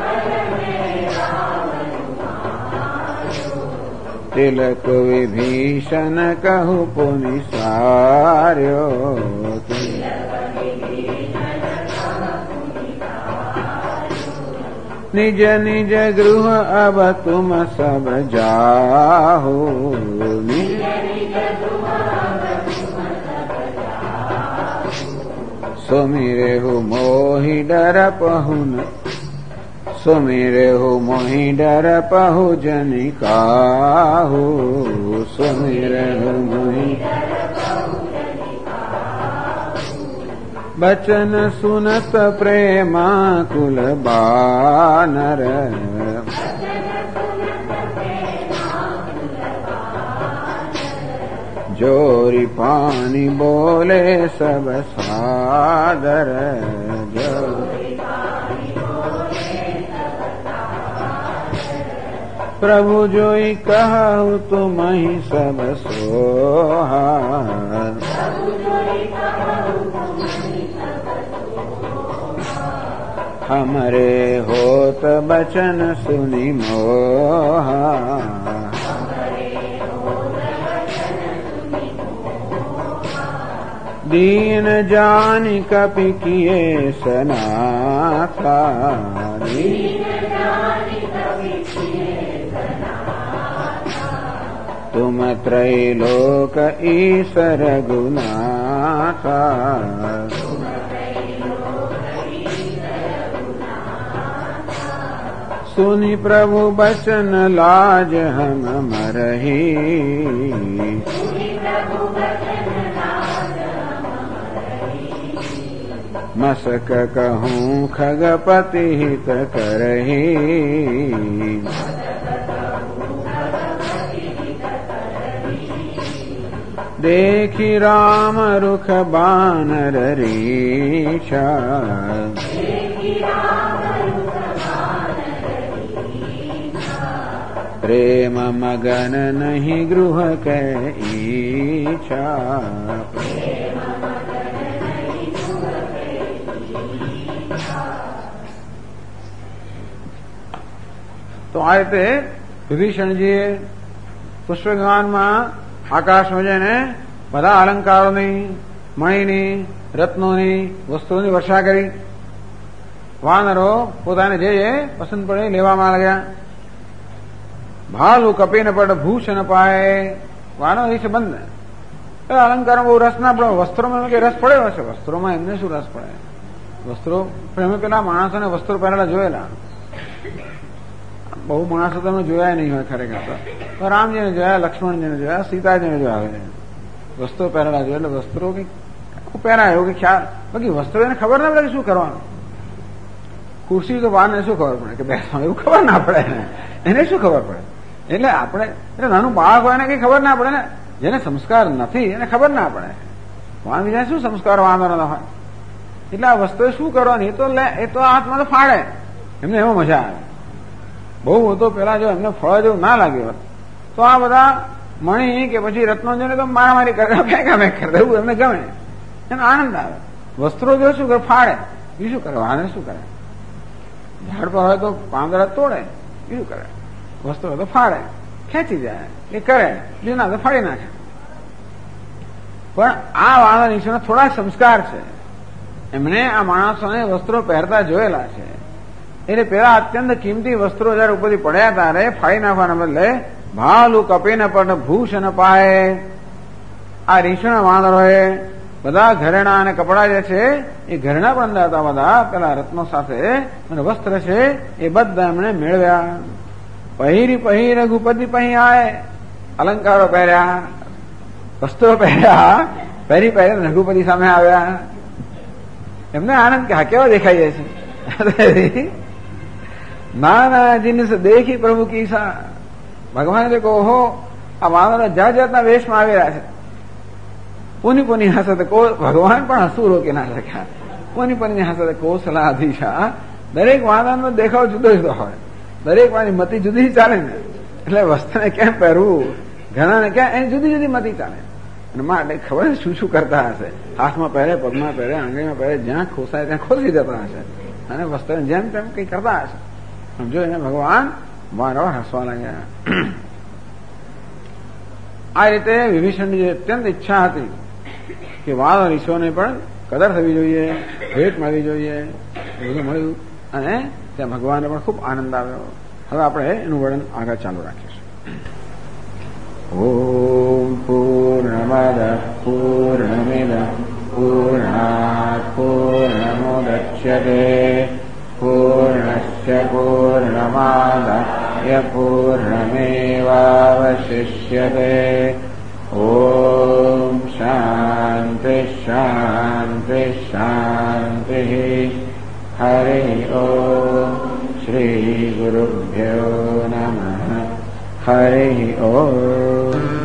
तिलक विभीषण कहु पुनि सार्यो, निज निज गृह अब तुम सब जाहो, सुमिरे हो मोहि डर पहुन, सुमिरे हो मोहि डर पहु जनि काहू, सुमिरे हो मोहि बचन सुनत प्रेमा कुल बानर, जोरी पानी बोले सब सादर, प्रभु जोई कहु तुम ही सब सोहा, हमरे होत बचन सुनि मोहा, दीन जानि कपि किए सनाथा तुम त्रैलोक ईश्वर गुनाथा सुनि प्रभु बचन लाज हम मरही मसक कहूँ खगपति हित करही देखी राम रुख बानर रीछा प्रेम मगन नहीं गृह के इच्छा तो आए थे વિભીષણજીએ પુષ્પગાનમાં આકાશમાં જઈને બધા અલંકારોની મણીની રત્નોની વસ્તુઓની વર્ષા કરી વાનરો પોતાને જે પસંદ પડે લેવામાં લાગ્યા ભાલુ કપીને પડ ભૂષણ પાય વાનો એ સંબંધ અલંકારો બહુ રસ ના પડે વસ્ત્રોમાં કે રસ પડ્યો હશે વસ્ત્રોમાં એમને શું રસ પડે વસ્ત્રો અમે પેલા માણસોને વસ્ત્રો પહેરેલા જોયેલા બહુ માણસો તમે જોયા નહીં હોય ખરેખર તો રામજીને જોયા લક્ષ્મણજીને જોયા સીતાજીને જોયા વસ્ત્રો પહેરેલા જોયા એટલે વસ્ત્રો કઈ પહેરાય એવું કે ખ્યાલ બાકી વસ્ત્રો એને ખબર ના પડે કે શું કરવાનું ખુરશી તો બહારને શું ખબર પડે કે બેસવાનું એવું ખબર ના પડે એને શું ખબર પડે એટલે આપણે એટલે નાનું બાળક હોય એને કઈ ખબર ના પડે ને જેને સંસ્કાર નથી એને ખબર ના પડે વાન બીજા શું સંસ્કાર વાંધો હોય એટલે આ વસ્તુએ શું કરવાનું એ તો હાથમાં તો ફાડે એમને એમાં મજા આવે બહુ તો પેલા જો એમને ફળ જેવું ના લાગ્યું હોત તો આ બધા મણી કે પછી રત્નો જોઈને તો મારામારી કરે ગમે કરે એવું એમને ગમે એનો આનંદ આવે વસ્ત્રો જો શું કરે ફાડે એ શું કરે વાને શું કરે ઝાડ પર હોય તો પાંદડા તોડે એ શું કરે વસ્ત્રો તો ફાડે ખેંચી જાય એ કરે બીજું ના તો ફાડી નાખે પણ આ વાળા નીચેના થોડા સંસ્કાર છે એમણે આ માણસોને વસ્ત્રો પહેરતા જોયેલા છે એટલે પેલા અત્યંત કિંમતી વસ્ત્રો જયારે ઉપરથી પડ્યા ત્યારે ફાડી નાખવાના બદલે ભાલુ કપીને પણ ભૂષણ પાય આ રીછણ વાંદરોએ બધા ઘરેણા અને કપડા જે છે એ ઘરેણા પણ હતા બધા પેલા રત્નો સાથે અને વસ્ત્ર છે એ બધા એમણે મેળવ્યા પહેરી રઘુપતિ પહી આય અલંકારો પહેર્યા વસ્ત્રો પહેર્યા પહેરી રઘુપતિ સામે આવ્યા એમને આનંદ કે હા કેવા દેખાઈએ છે નાના જીનિસ દેખી પ્રભુ કીસા ભગવાને દેખો ઓહો આ વાનરો જાત જાતના વેશમાં આવી રહ્યા છે પુની પુની હસતે ભગવાન પણ હસવું રોકી ના શક્યા પુની પુની હસતે કોસલાધીશા દરેક વાનરનો દેખાવ જુદો જુદો હોય દરેક વાની મતી જુદી ચાલે ને એટલે વસ્ત્રને કેમ પહેરવું ઘણાને ક્યાં એની જુદી જુદી મતી ચાલે અને માટે ખબર શું શું કરતા હશે હાથમાં પહેરે પગમાં પહેરે આંગળીમાં પહેરે જ્યાં ખોસાય ત્યાં ખોસી જતા હશે અને વસ્ત્રને જેમ તેમ કઈ કરતા હશે સમજો એને ભગવાન વારંવાર હસવા લાગ્યા આ રીતે વિભીષણની અત્યંત ઈચ્છા હતી કે વાળ રીછોને પણ કદર થવી જોઈએ ભેટ મળવી જોઈએ એ બધું મળ્યું અને ત્યાં ભગવાનને પણ ખૂબ આનંદ આવ્યો હવે આપણે એનું વર્ણન આગળ ચાલુ રાખીશું ઓમ પૂર્ણમદ પૂર્ણમિદ પૂર્ણાત પૂર્ણમુદચ્યતે પૂર્ણસ્ય પૂર્ણમાદાય પૂર્ણમેવાવશિષ્યતે ઓમ શાંતિ શાંતિ શાંતિ હરિ ઓમ શ્રી ગુરુભ્યો નમઃ હરિ ઓમ